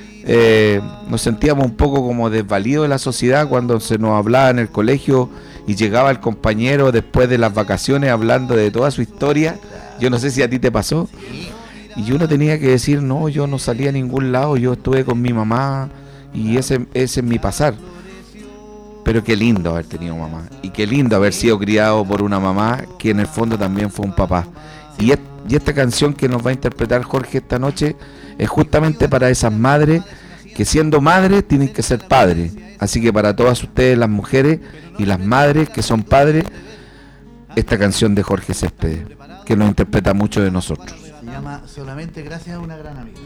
nos sentíamos un poco como desvalidos de la sociedad cuando se nos hablaba en el colegio y llegaba el compañero después de las vacaciones hablando de toda su historia. Yo no sé si a ti te pasó, y uno tenía que decir, no, yo no salí a ningún lado, yo estuve con mi mamá, y ese es mi pasar. Pero qué lindo haber tenido mamá, y qué lindo haber sido criado por una mamá que en el fondo también fue un papá. Y esta canción que nos va a interpretar Jorge esta noche es justamente para esas madres que, siendo madres, tienen que ser padres. Así que para todas ustedes, las mujeres y las madres que son padres, esta canción de Jorge Céspedes, que nos interpreta mucho de nosotros. Se llama Solamente gracias a una gran amiga.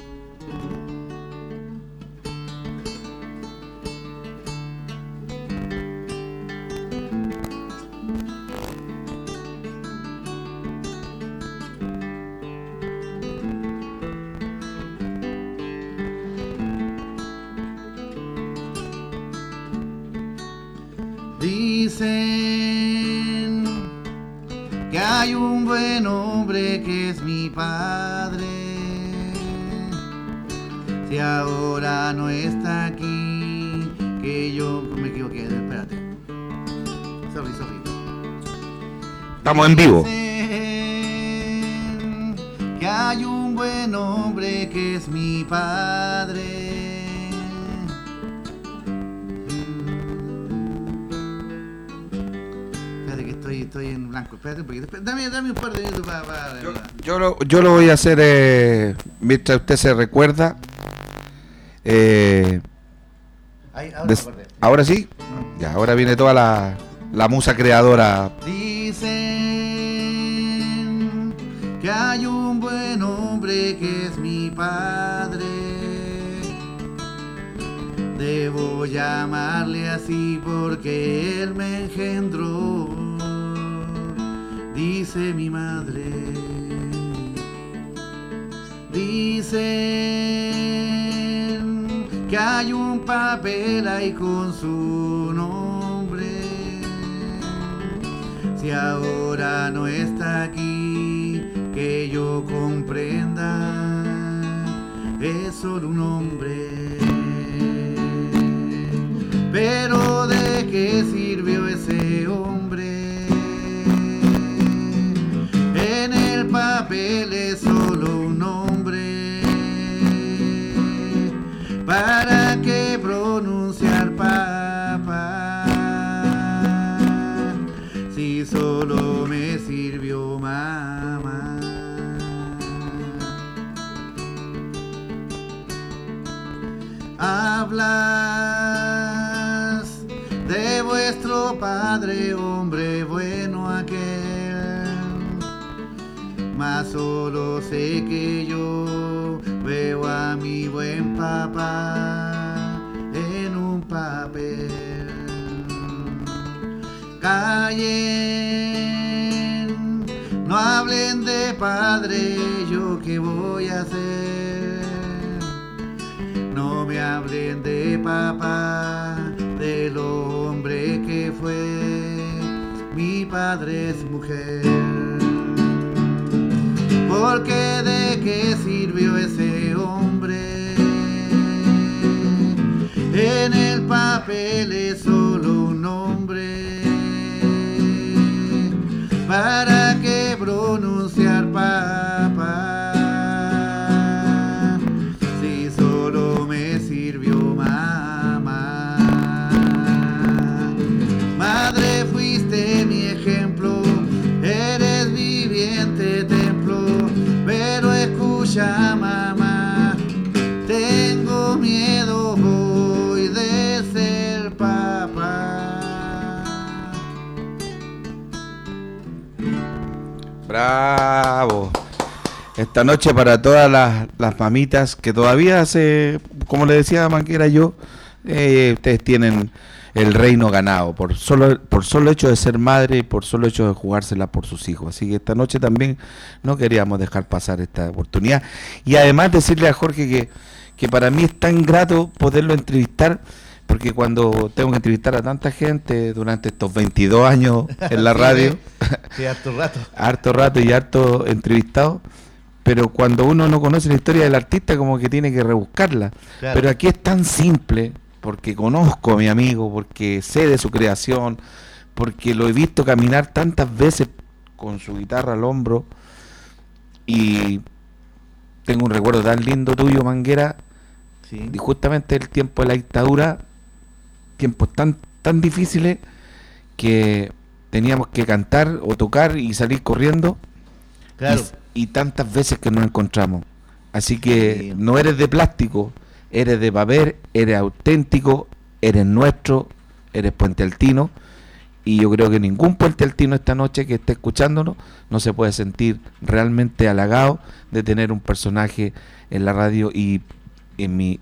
Dicen que hay un buen hombre que es mi padre. Si ahora no está aquí, que yo me equivoqué, espérate. Sorry. Estamos en vivo. Dicen que hay un buen hombre que es mi padre. Espérate que estoy en blanco. Espérate un poquito. Dame un par de minutos para... Yo lo voy a hacer mientras usted se recuerda. Ahí, ahora me acordé. Ahora sí, ya, ahora viene toda la musa creadora. Dicen que hay un buen hombre que es mi padre. Debo llamarle así porque él me engendró, dice mi madre. Dicen que hay un papel ahí con su nombre. Si ahora no está aquí, que yo comprenda, es solo un hombre. Pero ¿de qué sirvió ese hombre? En el papel es solo un nombre. ¿Para qué pronunciar papá? Si solo me sirvió mamá. Hablas de vuestro padre, hombre bueno aquel, mas solo sé que yo veo a mi buen papá en un papel. Callen, no hablen de padre, yo qué voy a hacer. No me hablen hablen de papá, del hombre que fue mi padre es mujer. Porque de qué sirvió ese hombre, en el papel es solo un nombre. ¿Para qué pronunciar papá si solo me sirvió mamá? Madre, fuiste mi ejemplo, eres viviente templo, pero escucha mamá, tengo miedo hoy de ser papá. Bravo. Esta noche para todas las mamitas que todavía como le decía Manguera yo, ustedes tienen el reino ganado por solo hecho de ser madre y por solo hecho de jugársela por sus hijos. Así que esta noche también no queríamos dejar pasar esta oportunidad. Y además decirle a Jorge que para mí es tan grato poderlo entrevistar, porque cuando tengo que entrevistar a tanta gente durante estos 22 años en la radio, sí, harto rato y harto entrevistado, pero cuando uno no conoce la historia del artista como que tiene que rebuscarla. Claro. Pero aquí es tan simple, porque conozco a mi amigo, porque sé de su creación, porque lo he visto caminar tantas veces con su guitarra al hombro, y tengo un recuerdo tan lindo tuyo, Manguera, sí, y justamente el tiempo de la dictadura, tiempos tan difíciles que teníamos que cantar o tocar y salir corriendo, claro, y tantas veces que nos encontramos. Así que sí, no eres de plástico, eres de papel, eres auténtico, eres nuestro, eres puentealtino, y yo creo que ningún puentealtino esta noche que esté escuchándonos no se puede sentir realmente halagado de tener un personaje en la radio y en mí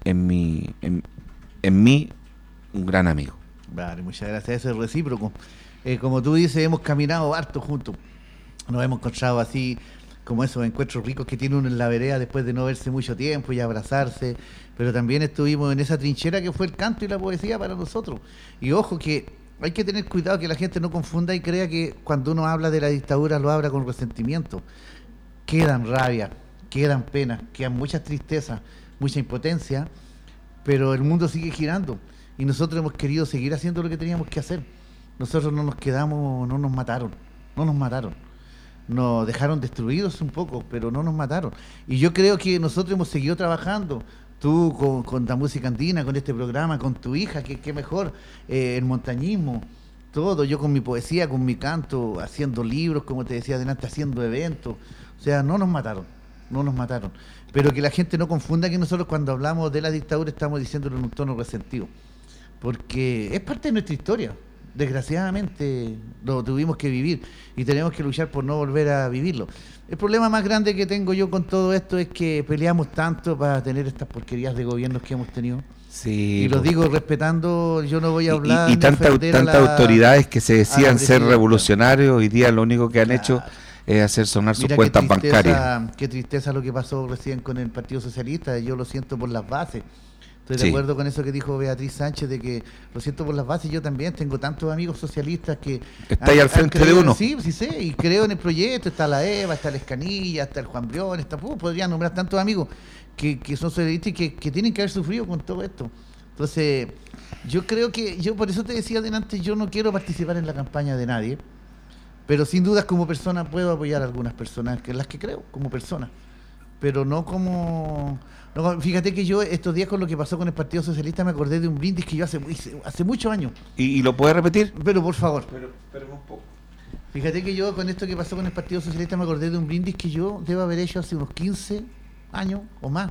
un gran amigo. Vale, muchas gracias, eso es recíproco. Como tú dices, hemos caminado harto juntos, nos hemos encontrado así como esos encuentros ricos que tiene uno en la vereda después de no verse mucho tiempo y abrazarse, pero también estuvimos en esa trinchera que fue el canto y la poesía para nosotros. Y ojo que hay que tener cuidado que la gente no confunda y crea que cuando uno habla de la dictadura lo habla con resentimiento. Quedan rabia, quedan penas, quedan muchas tristezas, mucha impotencia, pero el mundo sigue girando y nosotros hemos querido seguir haciendo lo que teníamos que hacer. Nosotros no nos quedamos, no nos mataron. Nos dejaron destruidos un poco, pero no nos mataron. Y yo creo que nosotros hemos seguido trabajando. Tú con la música andina, con este programa, con tu hija, que mejor, el montañismo, todo. Yo con mi poesía, con mi canto, haciendo libros, como te decía adelante, haciendo eventos. O sea, no nos mataron. Pero que la gente no confunda que nosotros cuando hablamos de la dictadura estamos diciéndolo en un tono resentido. Porque es parte de nuestra historia. Desgraciadamente lo tuvimos que vivir y tenemos que luchar por no volver a vivirlo. El problema más grande que tengo yo con todo esto es que peleamos tanto para tener estas porquerías de gobiernos que hemos tenido. Sí, y lo digo respetando, yo no voy a hablar y tantas autoridades que se decían ser revolucionarios, hoy día lo único que han hecho es hacer sonar sus cuentas bancarias. Qué tristeza lo que pasó recién con el Partido Socialista, yo lo siento por las bases. Estoy de acuerdo con eso que dijo Beatriz Sánchez, de que lo siento por las bases. Yo también tengo tantos amigos socialistas que está ahí al frente de uno. Sí, sé, y creo en el proyecto. Está la Eva, está la Escanilla, está el Juan Brión, podría nombrar tantos amigos que son socialistas y que tienen que haber sufrido con todo esto. Entonces, yo creo que, yo por eso te decía adelante, yo no quiero participar en la campaña de nadie, pero sin dudas como persona puedo apoyar a algunas personas, que las que creo como persona, pero no como... No, fíjate que yo estos días con lo que pasó con el Partido Socialista me acordé de un brindis que yo hace muchos años. ¿Y lo puedes repetir? Pero por favor. Pero un poco. Fíjate que yo con esto que pasó con el Partido Socialista me acordé de un brindis que yo debo haber hecho hace unos 15 años o más.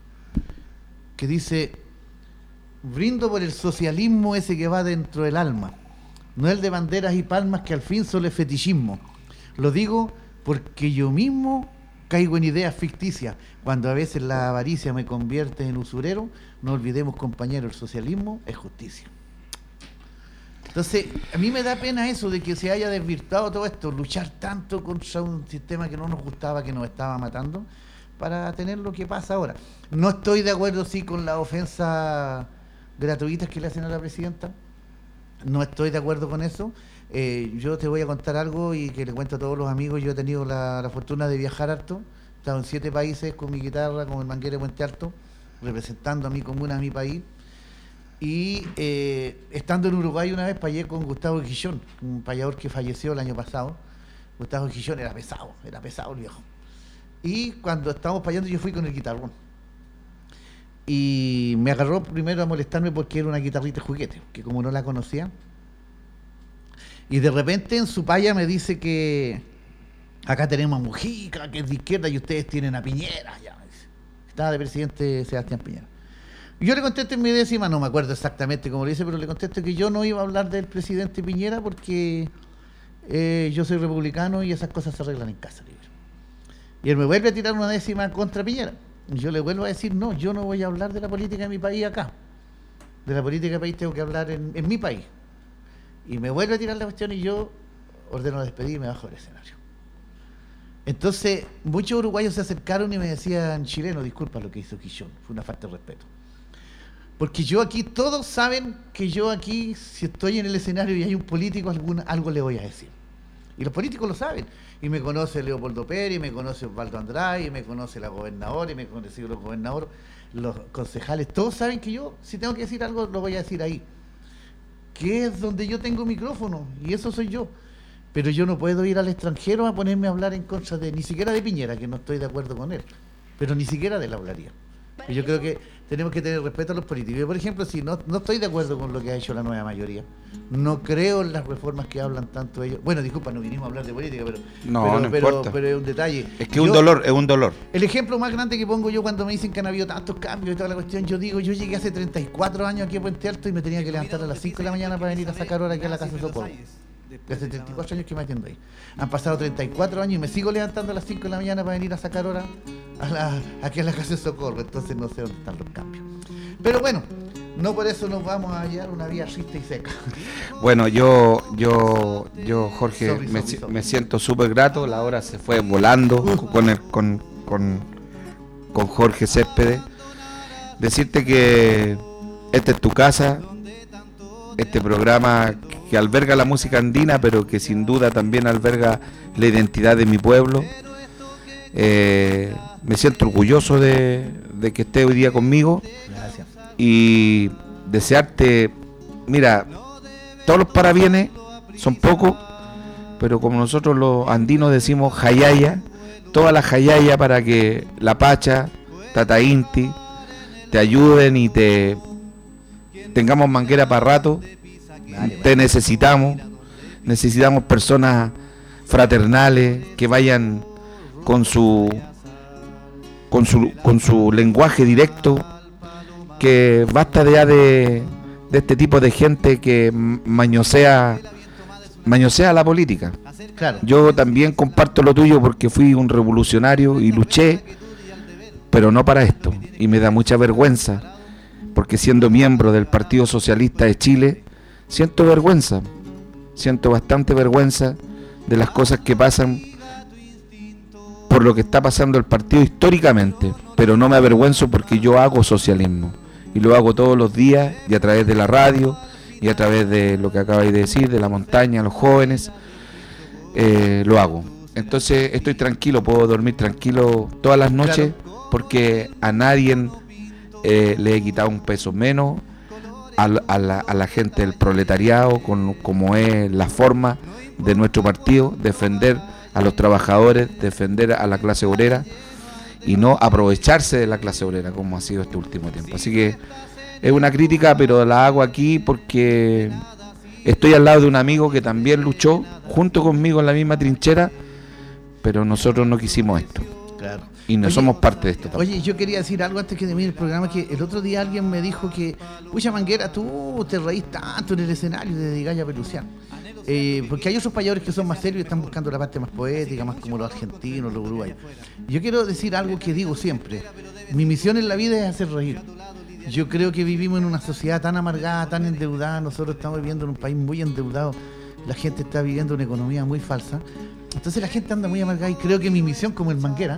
Que dice, brindo por el socialismo ese que va dentro del alma. No el de banderas y palmas que al fin solo es fetichismo. Lo digo porque yo mismo caigo en ideas ficticias. Cuando a veces la avaricia me convierte en usurero, no olvidemos, compañeros, el socialismo es justicia. Entonces, a mí me da pena eso de que se haya desvirtuado todo esto, luchar tanto contra un sistema que no nos gustaba, que nos estaba matando, para tener lo que pasa ahora. No estoy de acuerdo, sí, con las ofensas gratuitas que le hacen a la presidenta. No estoy de acuerdo con eso. Yo te voy a contar algo y que le cuento a todos los amigos. Yo he tenido la fortuna de viajar harto. He estado en 7 países con mi guitarra, con el Manguera de Puente Alto, representando a mi comuna, a mi país. Y estando en Uruguay una vez payé con Gustavo Guillón, un payador que falleció el año pasado. Gustavo Guillón era pesado el viejo. Y cuando estábamos payando yo fui con el guitarrón. Y me agarró primero a molestarme porque era una guitarrita juguete, que como no la conocía. Y de repente en su paya me dice que acá tenemos a Mujica, que es de izquierda, y ustedes tienen a Piñera. Ya, estaba de presidente Sebastián Piñera. Yo le contesto en mi décima, no me acuerdo exactamente cómo lo dice, pero le contesto que yo no iba a hablar del presidente Piñera porque yo soy republicano y esas cosas se arreglan en casa libre. Y él me vuelve a tirar una décima contra Piñera. Y yo le vuelvo a decir, no, yo no voy a hablar de la política de mi país acá. De la política de mi país tengo que hablar en mi país. Y me vuelve a tirar la cuestión y yo ordeno despedir y me bajo del escenario. Entonces, muchos uruguayos se acercaron y me decían, chileno, disculpa lo que hizo Quillón, fue una falta de respeto. Porque yo aquí, todos saben que yo aquí, si estoy en el escenario y hay un político, algo le voy a decir. Y los políticos lo saben. Y me conoce Leopoldo Pérez, y me conoce Osvaldo Andrade, y me conoce la gobernadora, y me conoce los gobernadores, los concejales. Todos saben que yo, si tengo que decir algo, lo voy a decir ahí. Que es donde yo tengo micrófono, y eso soy yo. Pero yo no puedo ir al extranjero a ponerme a hablar en contra de, ni siquiera de Piñera, que no estoy de acuerdo con él. Pero ni siquiera de él hablaría. Y yo creo que tenemos que tener respeto a los políticos. Yo, por ejemplo, si no estoy de acuerdo con lo que ha hecho la nueva mayoría, no creo en las reformas que hablan tanto ellos. Bueno, disculpa, no vinimos a hablar de política, pero pero es un detalle. Es que es un dolor. El ejemplo más grande que pongo yo cuando me dicen que han habido tantos cambios y toda la cuestión, yo digo, yo llegué hace 34 años aquí a Puente Alto y me tenía que levantar a las 5 de la mañana para venir a sacar hora aquí a la Casa de Socorro. Hace 34 años que me atiendo ahí. Han pasado 34 años y me sigo levantando a las 5 de la mañana para venir a sacar hora aquí a la Casa de Socorro. Entonces no sé dónde están los cambios. Pero bueno, no por eso nos vamos a hallar una vía triste y seca. Bueno, yo Jorge, me siento súper grato. La hora se fue volando con Jorge Céspedes. Decirte que esta es tu casa, este programa que alberga la música andina, pero que sin duda también alberga la identidad de mi pueblo. Me siento orgulloso de que esté hoy día conmigo. Gracias. Y desearte, mira, todos los parabienes son pocos, pero como nosotros los andinos decimos jayaya, toda la jayaya para que la Pacha, Tata Inti, te ayuden y tengamos manguera para rato. Te necesitamos personas fraternales que vayan con su lenguaje directo, que basta ya de este tipo de gente que mañosea la política. Claro. Yo también comparto lo tuyo porque fui un revolucionario y luché, pero no para esto, y me da mucha vergüenza porque siendo miembro del Partido Socialista de Chile siento bastante vergüenza de las cosas que pasan por lo que está pasando el partido históricamente, pero no me avergüenzo porque yo hago socialismo y lo hago todos los días y a través de la radio y a través de lo que acabáis de decir, de la montaña, los jóvenes, lo hago. Entonces estoy tranquilo, puedo dormir tranquilo todas las noches, claro, porque a nadie le he quitado un peso menos. A la gente del proletariado, como es la forma de nuestro partido, defender a los trabajadores, defender a la clase obrera y no aprovecharse de la clase obrera como ha sido este último tiempo. Así que es una crítica, pero la hago aquí porque estoy al lado de un amigo que también luchó junto conmigo en la misma trinchera, pero nosotros no quisimos esto. Claro. Y no somos parte de esto tampoco. Oye, yo quería decir algo antes que termine el programa, que el otro día alguien me dijo que, pucha Manguera, tú te reís tanto en el escenario de Gaya Pelucián. Porque hay otros payadores que son más serios y están buscando la parte más poética, más como los argentinos, los uruguayos. Yo quiero decir algo que digo siempre. Mi misión en la vida es hacer reír. Yo creo que vivimos en una sociedad tan amargada, tan endeudada. Nosotros estamos viviendo en un país muy endeudado. La gente está viviendo una economía muy falsa. Entonces la gente anda muy amargada y creo que mi misión como el Manguera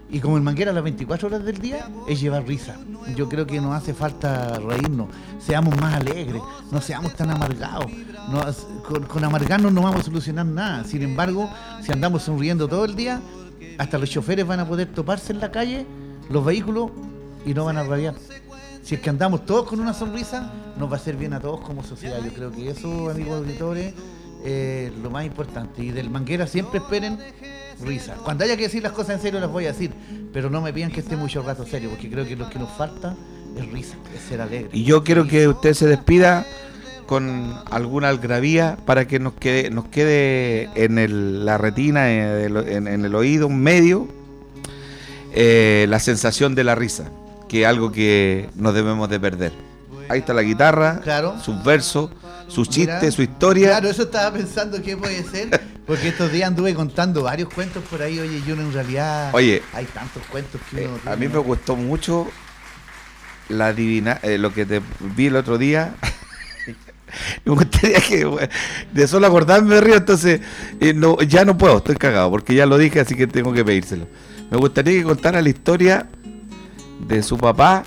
Y como el Manguera las 24 horas del día es llevar risa. Yo creo que nos hace falta reírnos, seamos más alegres, no seamos tan amargados. Con amargarnos no vamos a solucionar nada. Sin embargo, si andamos sonriendo todo el día, hasta los choferes van a poder toparse en la calle, los vehículos, y no van a rabiar. Si es que andamos todos con una sonrisa, nos va a hacer bien a todos como sociedad. Yo creo que eso, amigos auditores, es lo más importante. Y del Manguera siempre esperen risa. Cuando haya que decir las cosas en serio las voy a decir, pero no me pidan que esté mucho rato serio, porque creo que lo que nos falta es risa, es ser alegre. Y yo quiero que usted se despida con alguna algarabía para que nos quede en la retina, en el oído medio, la sensación de la risa, que es algo que no debemos de perder. Ahí está la guitarra, claro, sus versos, sus chistes, su historia. Claro, eso estaba pensando que puede ser, porque estos días anduve contando varios cuentos por ahí. Oye, yo en realidad, hay tantos cuentos que uno a mí me gustó mucho lo que te vi el otro día. Me gustaría que de solo acordarme me río, entonces ya no puedo, estoy cagado, porque ya lo dije, así que tengo que pedírselo. Me gustaría que contara la historia de su papá,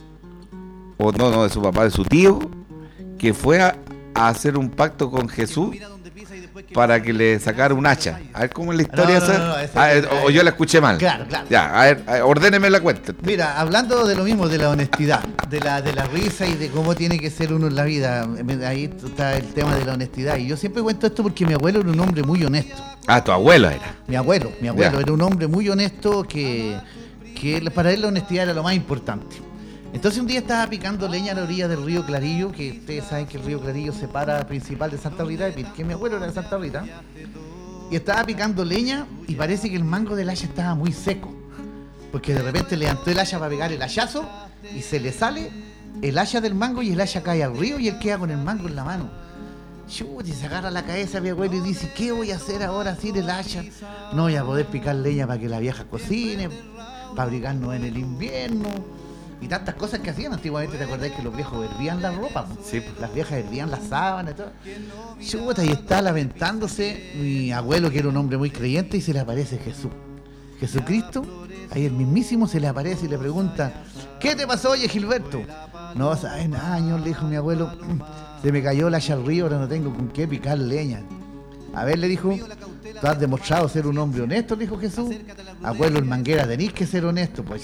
o no de su papá, de su tío, que fue a hacer un pacto con Jesús para que le sacara un hacha. A ver cómo es la historia esa. O yo la escuché mal. Claro. Ya, a ver, ordéneme la cuenta. Mira, hablando de lo mismo, de la honestidad, de la risa y de cómo tiene que ser uno en la vida, ahí está el tema de la honestidad. Y yo siempre cuento esto porque mi abuelo era un hombre muy honesto. Ah, tu abuelo era. Mi abuelo era un hombre muy honesto que para él la honestidad era lo más importante. Entonces un día estaba picando leña a la orilla del río Clarillo, que ustedes saben que el río Clarillo separa principal de Santa Rita, que mi abuelo era de Santa Rita, y estaba picando leña y parece que el mango del hacha estaba muy seco, porque de repente levantó el hacha para pegar el hachazo y se le sale el hacha del mango y el hacha cae al río y él queda con el mango en la mano. Y se agarra la cabeza mi abuelo y dice, ¿qué voy a hacer ahora sin el hacha? No voy a poder picar leña para que la vieja cocine, para abrigarnos en el invierno. Y tantas cosas que hacían antiguamente. ¿Te acordás que los viejos hervían la ropa? Sí. Las viejas hervían las sábanas y todo. Y está lamentándose mi abuelo, que era un hombre muy creyente, y se le aparece Jesús. Jesucristo, ahí el mismísimo se le aparece y le pregunta, ¿qué te pasó, oye, Gilberto? No sabes nada, señor, le dijo mi abuelo, se me cayó el hacha al río, ahora no tengo con qué picar leña. A ver, le dijo, tú has demostrado ser un hombre honesto, le dijo Jesús. Abuelo, el Manguera, tenés que ser honesto, pues.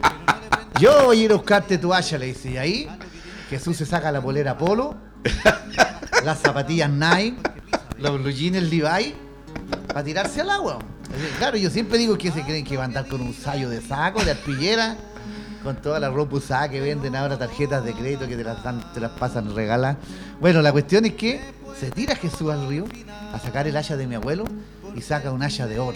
Yo voy a ir a buscarte tu hacha, le dice. Y ahí Jesús se saca la polera Polo, las zapatillas Nike, los blue jeans Levi, para tirarse al agua. Claro, yo siempre digo que se creen que va a andar con un sayo de saco, de arpillera, con toda la ropa usada que venden ahora, tarjetas de crédito que te las pasan regaladas. Bueno, la cuestión es que se tira Jesús al río a sacar el hacha de mi abuelo y saca un hacha de oro.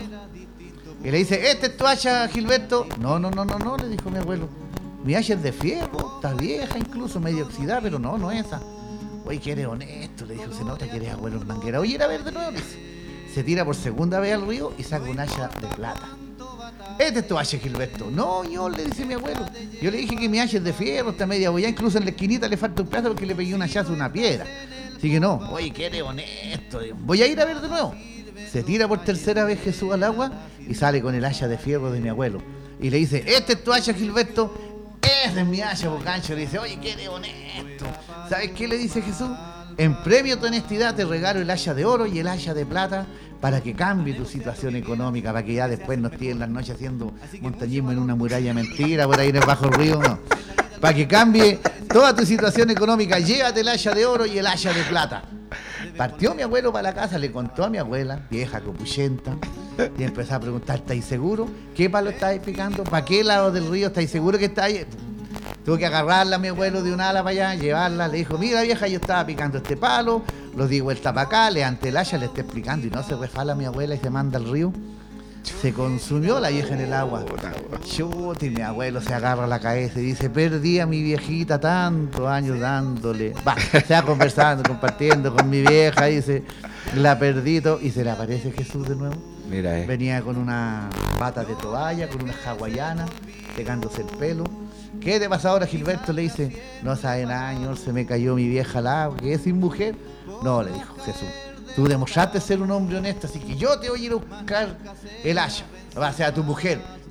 Y le dice, ¿este es tu hacha, Gilberto? No, le dijo mi abuelo. Mi hacha es de fierro, está vieja incluso, medio oxidada, pero no es esa. Oye, que eres honesto, le dijo, se nota que eres abuelo en Manguera. Oye, era verde nuevo, dice. Se tira por segunda vez al río y saca un hacha de plata. ¿Este es tu hacha, Gilberto? No, yo, le dice mi abuelo. Yo le dije que mi hacha es de fierro, está media bollada, incluso en la esquinita le falta un pedazo porque le pegué un hachazo a una piedra. Así que no, oye, que eres honesto. Voy a ir a ver de nuevo. Se tira por tercera vez Jesús al agua y sale con el hacha de fierro de mi abuelo. Y le dice, ¿este es tu hacha, Gilberto? Ese es mi hacha, Bocancho. Le dice, oye, que eres honesto. ¿Sabes qué le dice Jesús? En premio a tu honestidad te regalo el hacha de oro y el hacha de plata para que cambie tu situación económica, para que ya después no estés en las noches haciendo montañismo en una muralla mentira por ahí en el bajo río, no. Para que cambie toda tu situación económica, llévate el hacha de oro y el hacha de plata. Partió mi abuelo para la casa, le contó a mi abuela, vieja copuchenta, y empezó a preguntar, ¿estáis seguro? ¿Qué palo estáis picando? ¿Para qué lado del río? ¿Estáis seguro que estáis? Tuvo que agarrarla a mi abuelo de un ala para allá, llevarla, le dijo, mira vieja, yo estaba picando este palo, lo di vuelta para acá, levanté el hacha, le está explicando, y no se refala mi abuela y se manda al río. Se consumió la vieja en el agua. Chuta, y mi abuelo se agarra la cabeza y dice, perdí a mi viejita tantos años dándole. Se va conversando, compartiendo con mi vieja, dice, la perdí todo, y se le aparece Jesús de nuevo. Mira, Venía con una bata de toalla, con una hawaiana, pegándose el pelo. ¿Qué te pasa ahora, Gilberto? Le dice, no sabe nada, señor, se me cayó mi vieja al agua, ¿qué es sin mujer? No, le dijo Jesús. Tú demostraste ser un hombre honesto, así que yo te voy a ir a buscar el hacha. O sea, tu mujer.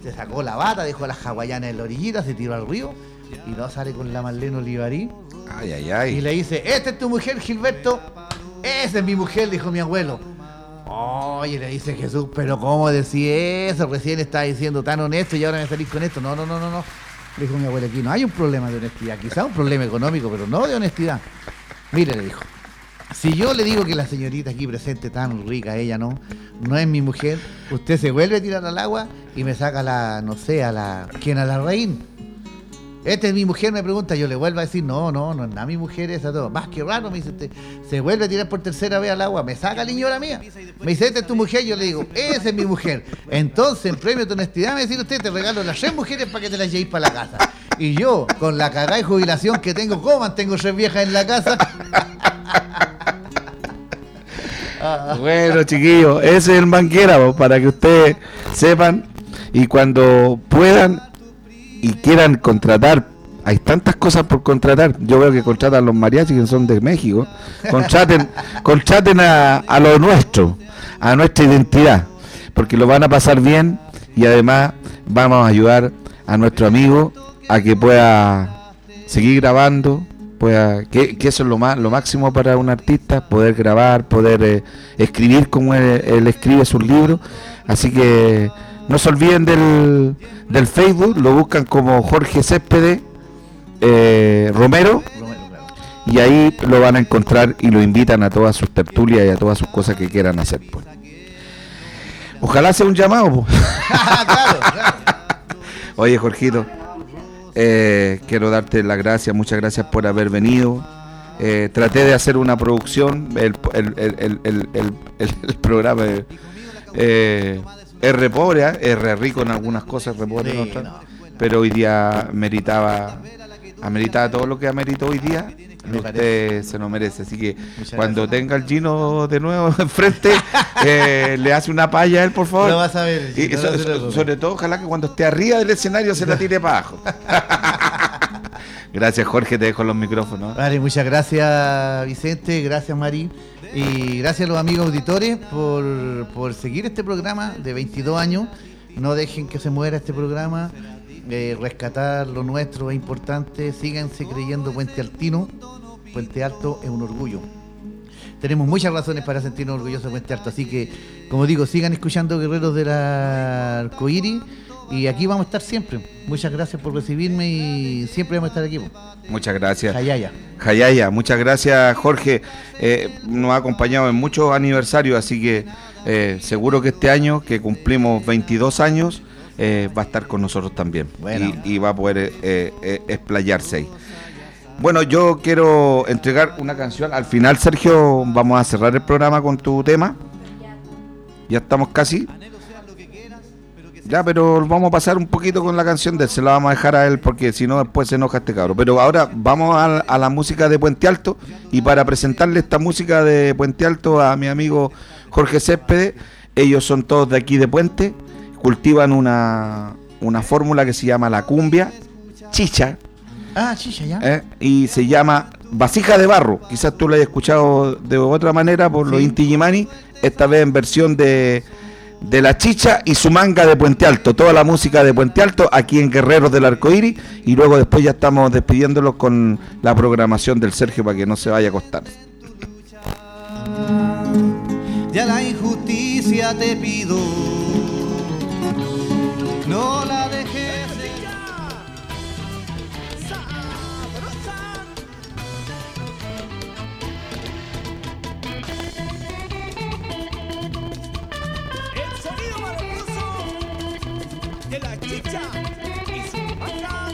Se sacó la bata, dejó las hawaianas en la orillita, se tiró al río y no sale con la Marlene Olivarí. Ay, ay, ay. Y le dice, ¿esta es tu mujer, Gilberto? Esa es mi mujer, dijo mi abuelo. Oye, le dice Jesús, pero ¿cómo decís eso? Recién estaba diciendo tan honesto y ahora me salís con esto. No. Le dijo mi abuelo, aquí no hay un problema de honestidad, quizá un problema económico, pero no de honestidad. Mire, le dijo, si yo le digo que la señorita aquí presente tan rica, ella no es mi mujer, usted se vuelve a tirar al agua y me saca ¿quién? A la reina. Esta es mi mujer, me pregunta, yo le vuelvo a decir, no es nada mi mujer esa, todo. Más que raro, me dice usted. Se vuelve a tirar por tercera vez al agua, me saca la señora mía. Me dice, esta es tu mujer, yo le digo, esa es mi mujer. Entonces, en premio a tu honestidad, me dice usted, te regalo las 3 mujeres para que te las llevéis para la casa. Y yo, con la cagada y jubilación que tengo, ¿cómo mantengo 3 viejas en la casa? Bueno, chiquillos, ese es el Manguera, para que ustedes sepan y cuando puedan y quieran contratar, hay tantas cosas por contratar. Yo veo que contratan los mariachis que son de México. Contraten a lo nuestro, a nuestra identidad, porque lo van a pasar bien y además vamos a ayudar a nuestro amigo a que pueda seguir grabando, que eso es lo máximo para un artista, poder grabar, poder escribir como él escribe sus libros. Así que no se olviden del Facebook, lo buscan como Jorge Céspedes Romero y ahí lo van a encontrar y lo invitan a todas sus tertulias y a todas sus cosas que quieran hacer, pues. Ojalá sea un llamado, pues. Claro. Oye, Jorgito, quiero darte las gracias, muchas gracias por haber venido. Traté de hacer una producción, el programa es re pobre, es re rico en algunas cosas, re pobre en otras, pero hoy día ameritaba todo lo que ameritó hoy día. Usted se lo merece, así que cuando tenga el Gino de nuevo enfrente, le hace una palla a él, por favor. Lo vas a ver. Y sobre todo, ojalá que cuando esté arriba del escenario se la tire para abajo. Gracias, Jorge, te dejo los micrófonos. Vale, muchas gracias, Vicente, gracias, Mari, y gracias a los amigos auditores por seguir este programa de 22 años. No dejen que se muera este programa. Rescatar lo nuestro es importante. Síganse creyendo Puente Altino. Puente Alto es un orgullo. Tenemos muchas razones para sentirnos orgullosos de Puente Alto, así que, como digo, sigan escuchando Guerreros del Arcoíris y aquí vamos a estar siempre. Muchas gracias por recibirme y siempre vamos a estar aquí. Muchas gracias. Jayaya, muchas gracias, Jorge. Nos ha acompañado en muchos aniversarios, así que seguro que este año, que cumplimos 22 años, va a estar con nosotros también. Bueno. Y va a poder explayarse ahí. Bueno, yo quiero entregar una canción. Al final, Sergio, vamos a cerrar el programa con tu tema. Ya estamos casi. Ya, pero vamos a pasar un poquito con la canción de él. Se la vamos a dejar a él porque si no después se enoja este cabro. Pero ahora vamos a la música de Puente Alto. Y para presentarle esta música de Puente Alto a mi amigo Jorge Céspedes, ellos son todos de aquí de Puente. Cultivan una fórmula que se llama la cumbia chicha. Chicha, ya. Y se llama vasija de barro. Quizás tú lo hayas escuchado de otra manera por los Inti Illimani. Esta vez en versión de la chicha y su manga de Puente Alto. Toda la música de Puente Alto aquí en Guerreros del Arcoíris. Y luego después ya estamos despidiéndolos con la programación del Sergio para que no se vaya a acostar. Ya la injusticia te pido, no la dejes. El sonido maravilloso de la chicha y su manga.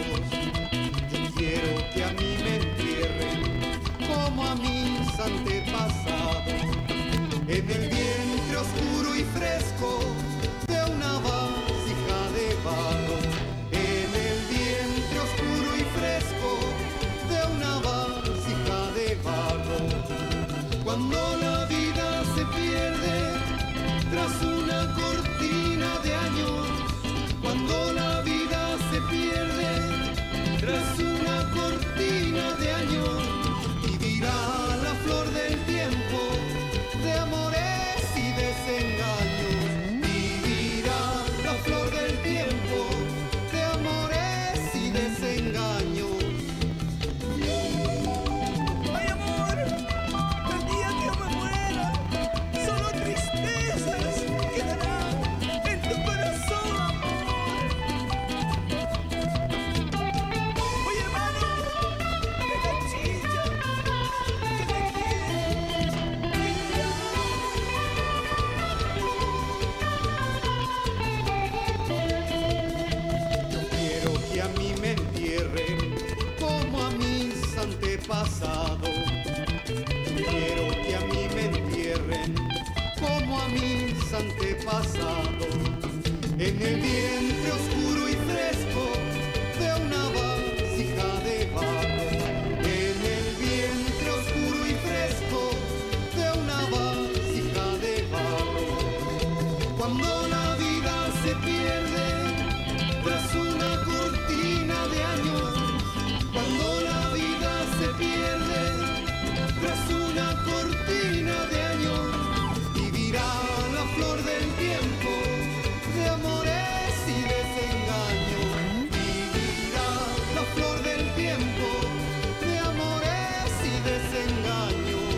Yo quiero que a mí me entierren como a mis antepasados. pasado. Quiero que a mí me entierren como a mis antepasados, en el vientre oscuro y fresco de una vasija de barro, en el vientre oscuro y fresco de una vasija de barro. Cuando la vida se pierde tras una cortina de años, cuando la vida se pierde tras una cortina de años, vivirá la flor del tiempo de amores y desengaños. Vivirá la flor del tiempo de amores y desengaños.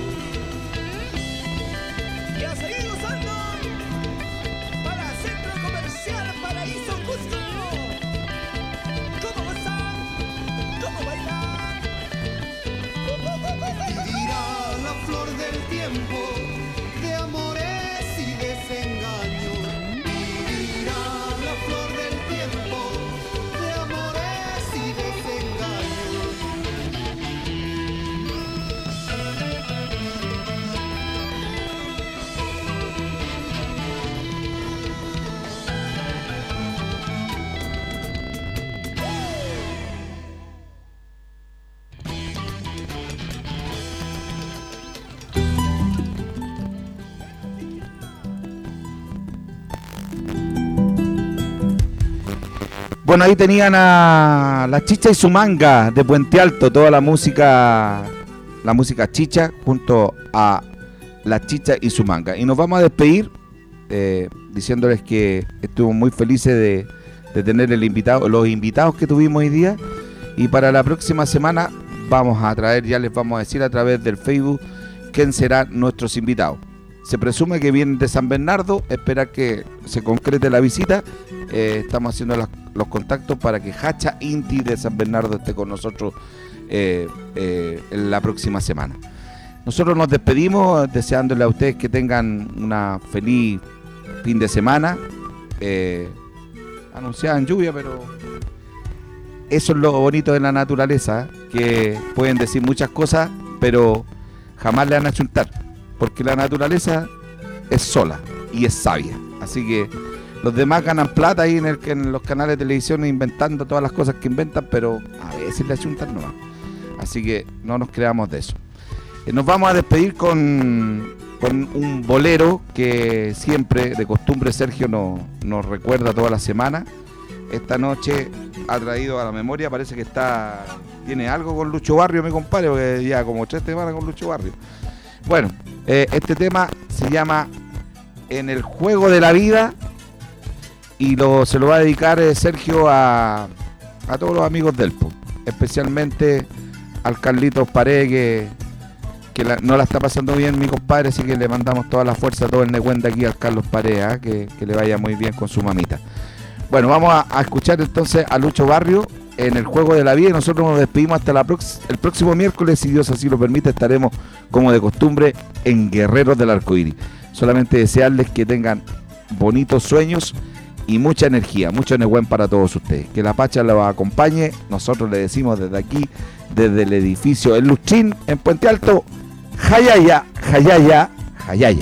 Y a seguir usando para Centro Comercial Paraíso Cusco. ¿Cómo gozar? ¿Cómo bailar? Vivirá la flor del tiempo de amores y desengaños. Vivirá la flor del tiempo de amores y desengaños. Bueno, ahí tenían a La Chicha y su Manga de Puente Alto, toda la música chicha junto a La Chicha y su Manga. Y nos vamos a despedir diciéndoles que estuvimos muy felices de tener los invitados que tuvimos hoy día. Y para la próxima semana vamos a traer, ya les vamos a decir a través del Facebook quién serán nuestros invitados. Se presume que vienen de San Bernardo, esperar que se concrete la visita. Estamos haciendo los contactos para que Hacha Inti de San Bernardo esté con nosotros en la próxima semana. Nosotros nos despedimos deseándole a ustedes que tengan una feliz fin de semana. Anunciaban lluvia, pero eso es lo bonito de la naturaleza, que pueden decir muchas cosas, pero jamás le van a chuntar, porque la naturaleza es sola y es sabia. Así que los demás ganan plata ahí en los canales de televisión inventando todas las cosas que inventan, pero a veces le achuntan nomás. Así que no nos creamos de eso. Nos vamos a despedir con un bolero que siempre, de costumbre, Sergio nos recuerda toda la semana. Esta noche ha traído a la memoria, parece que tiene algo con Lucho Barrio, mi compadre, porque ya como 3 semanas con Lucho Barrio. Bueno, este tema se llama En el Juego de la Vida y se lo va a dedicar Sergio a todos los amigos del PO, especialmente al Carlitos Paredes, que no la está pasando bien, mi compadre, así que le mandamos toda la fuerza, todo el neguén de aquí al Carlos Paredes, que le vaya muy bien con su mamita. Bueno, vamos a escuchar entonces a Lucho Barrio en el Juego de la Vida y nosotros nos despedimos hasta el próximo miércoles, si Dios así lo permite. Estaremos como de costumbre en Guerreros del Arcoíris. Solamente desearles que tengan bonitos sueños y mucha energía, mucho neguén para todos ustedes. Que la Pacha los acompañe. Nosotros le decimos desde aquí, desde el edificio El Lustrín en Puente Alto, Jayaya, Jayaya, Jayaya.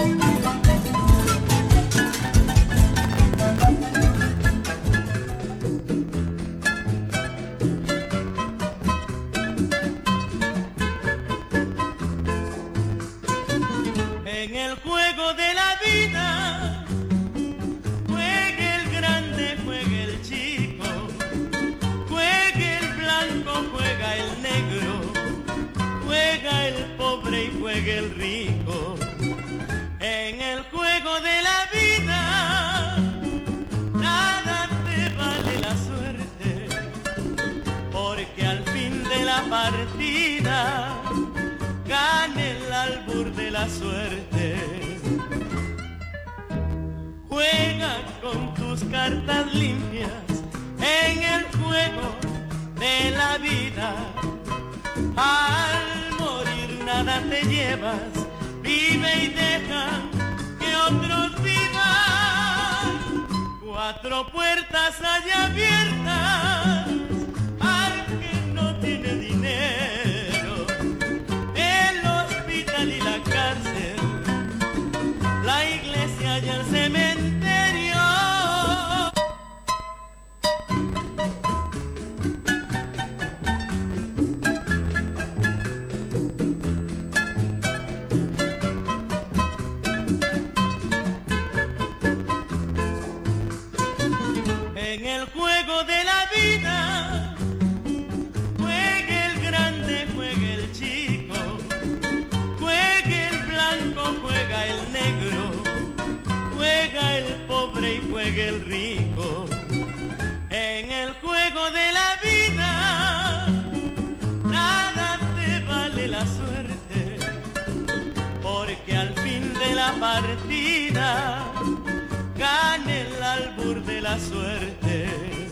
En el juego de la vida, juegue el grande, juegue el chico, juegue el blanco, juega el negro, juega el pobre y juegue el rico. En el juego de la vida, nada te vale la suerte, porque al fin de la partida gane el albur de la suerte. Juega con tus cartas limpias en el juego de la vida. Al morir nada te llevas, vive y deja que otros vivan. 4 puertas hay abiertas al que no tiene dinero. juegue el rico. En el juego de la vida nada te vale la suerte, porque al fin de la partida gana el albur de la suerte.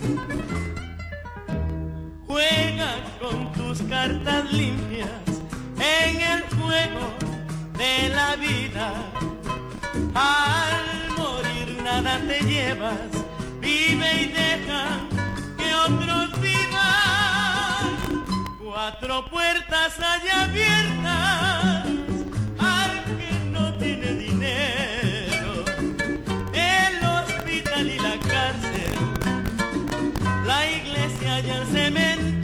Juega con tus cartas limpias en el juego de la vida. Al morir nada te llevas, vive y deja que otros vivan. 4 puertas hay abiertas al que no tiene dinero. El hospital y la cárcel, la iglesia y el cementerio.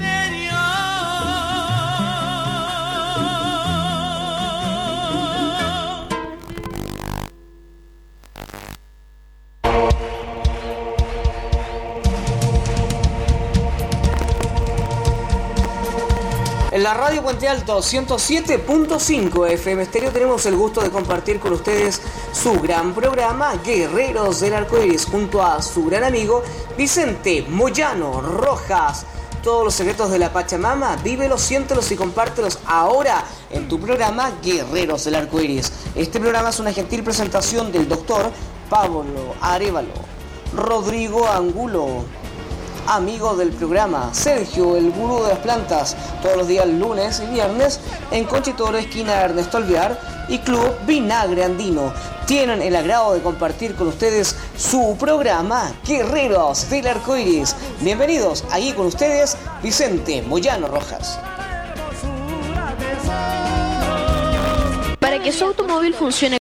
En la radio Puente Alto 107.5 FM Estéreo tenemos el gusto de compartir con ustedes su gran programa Guerreros del Arcoíris junto a su gran amigo Vicente Moyano Rojas. Todos los secretos de la Pachamama, vívelos, siéntelos y compártelos ahora en tu programa Guerreros del Arcoíris. Este programa es una gentil presentación del doctor Pablo Arévalo, Rodrigo Angulo, amigo del programa, Sergio, el gurú de las plantas, todos los días lunes y viernes en Conchitoro, esquina Ernesto Alvear, y Club Vinagre Andino. Tienen el agrado de compartir con ustedes su programa Guerreros del Arcoíris. Bienvenidos, allí con ustedes Vicente Moyano Rojas. Para que su automóvil funcione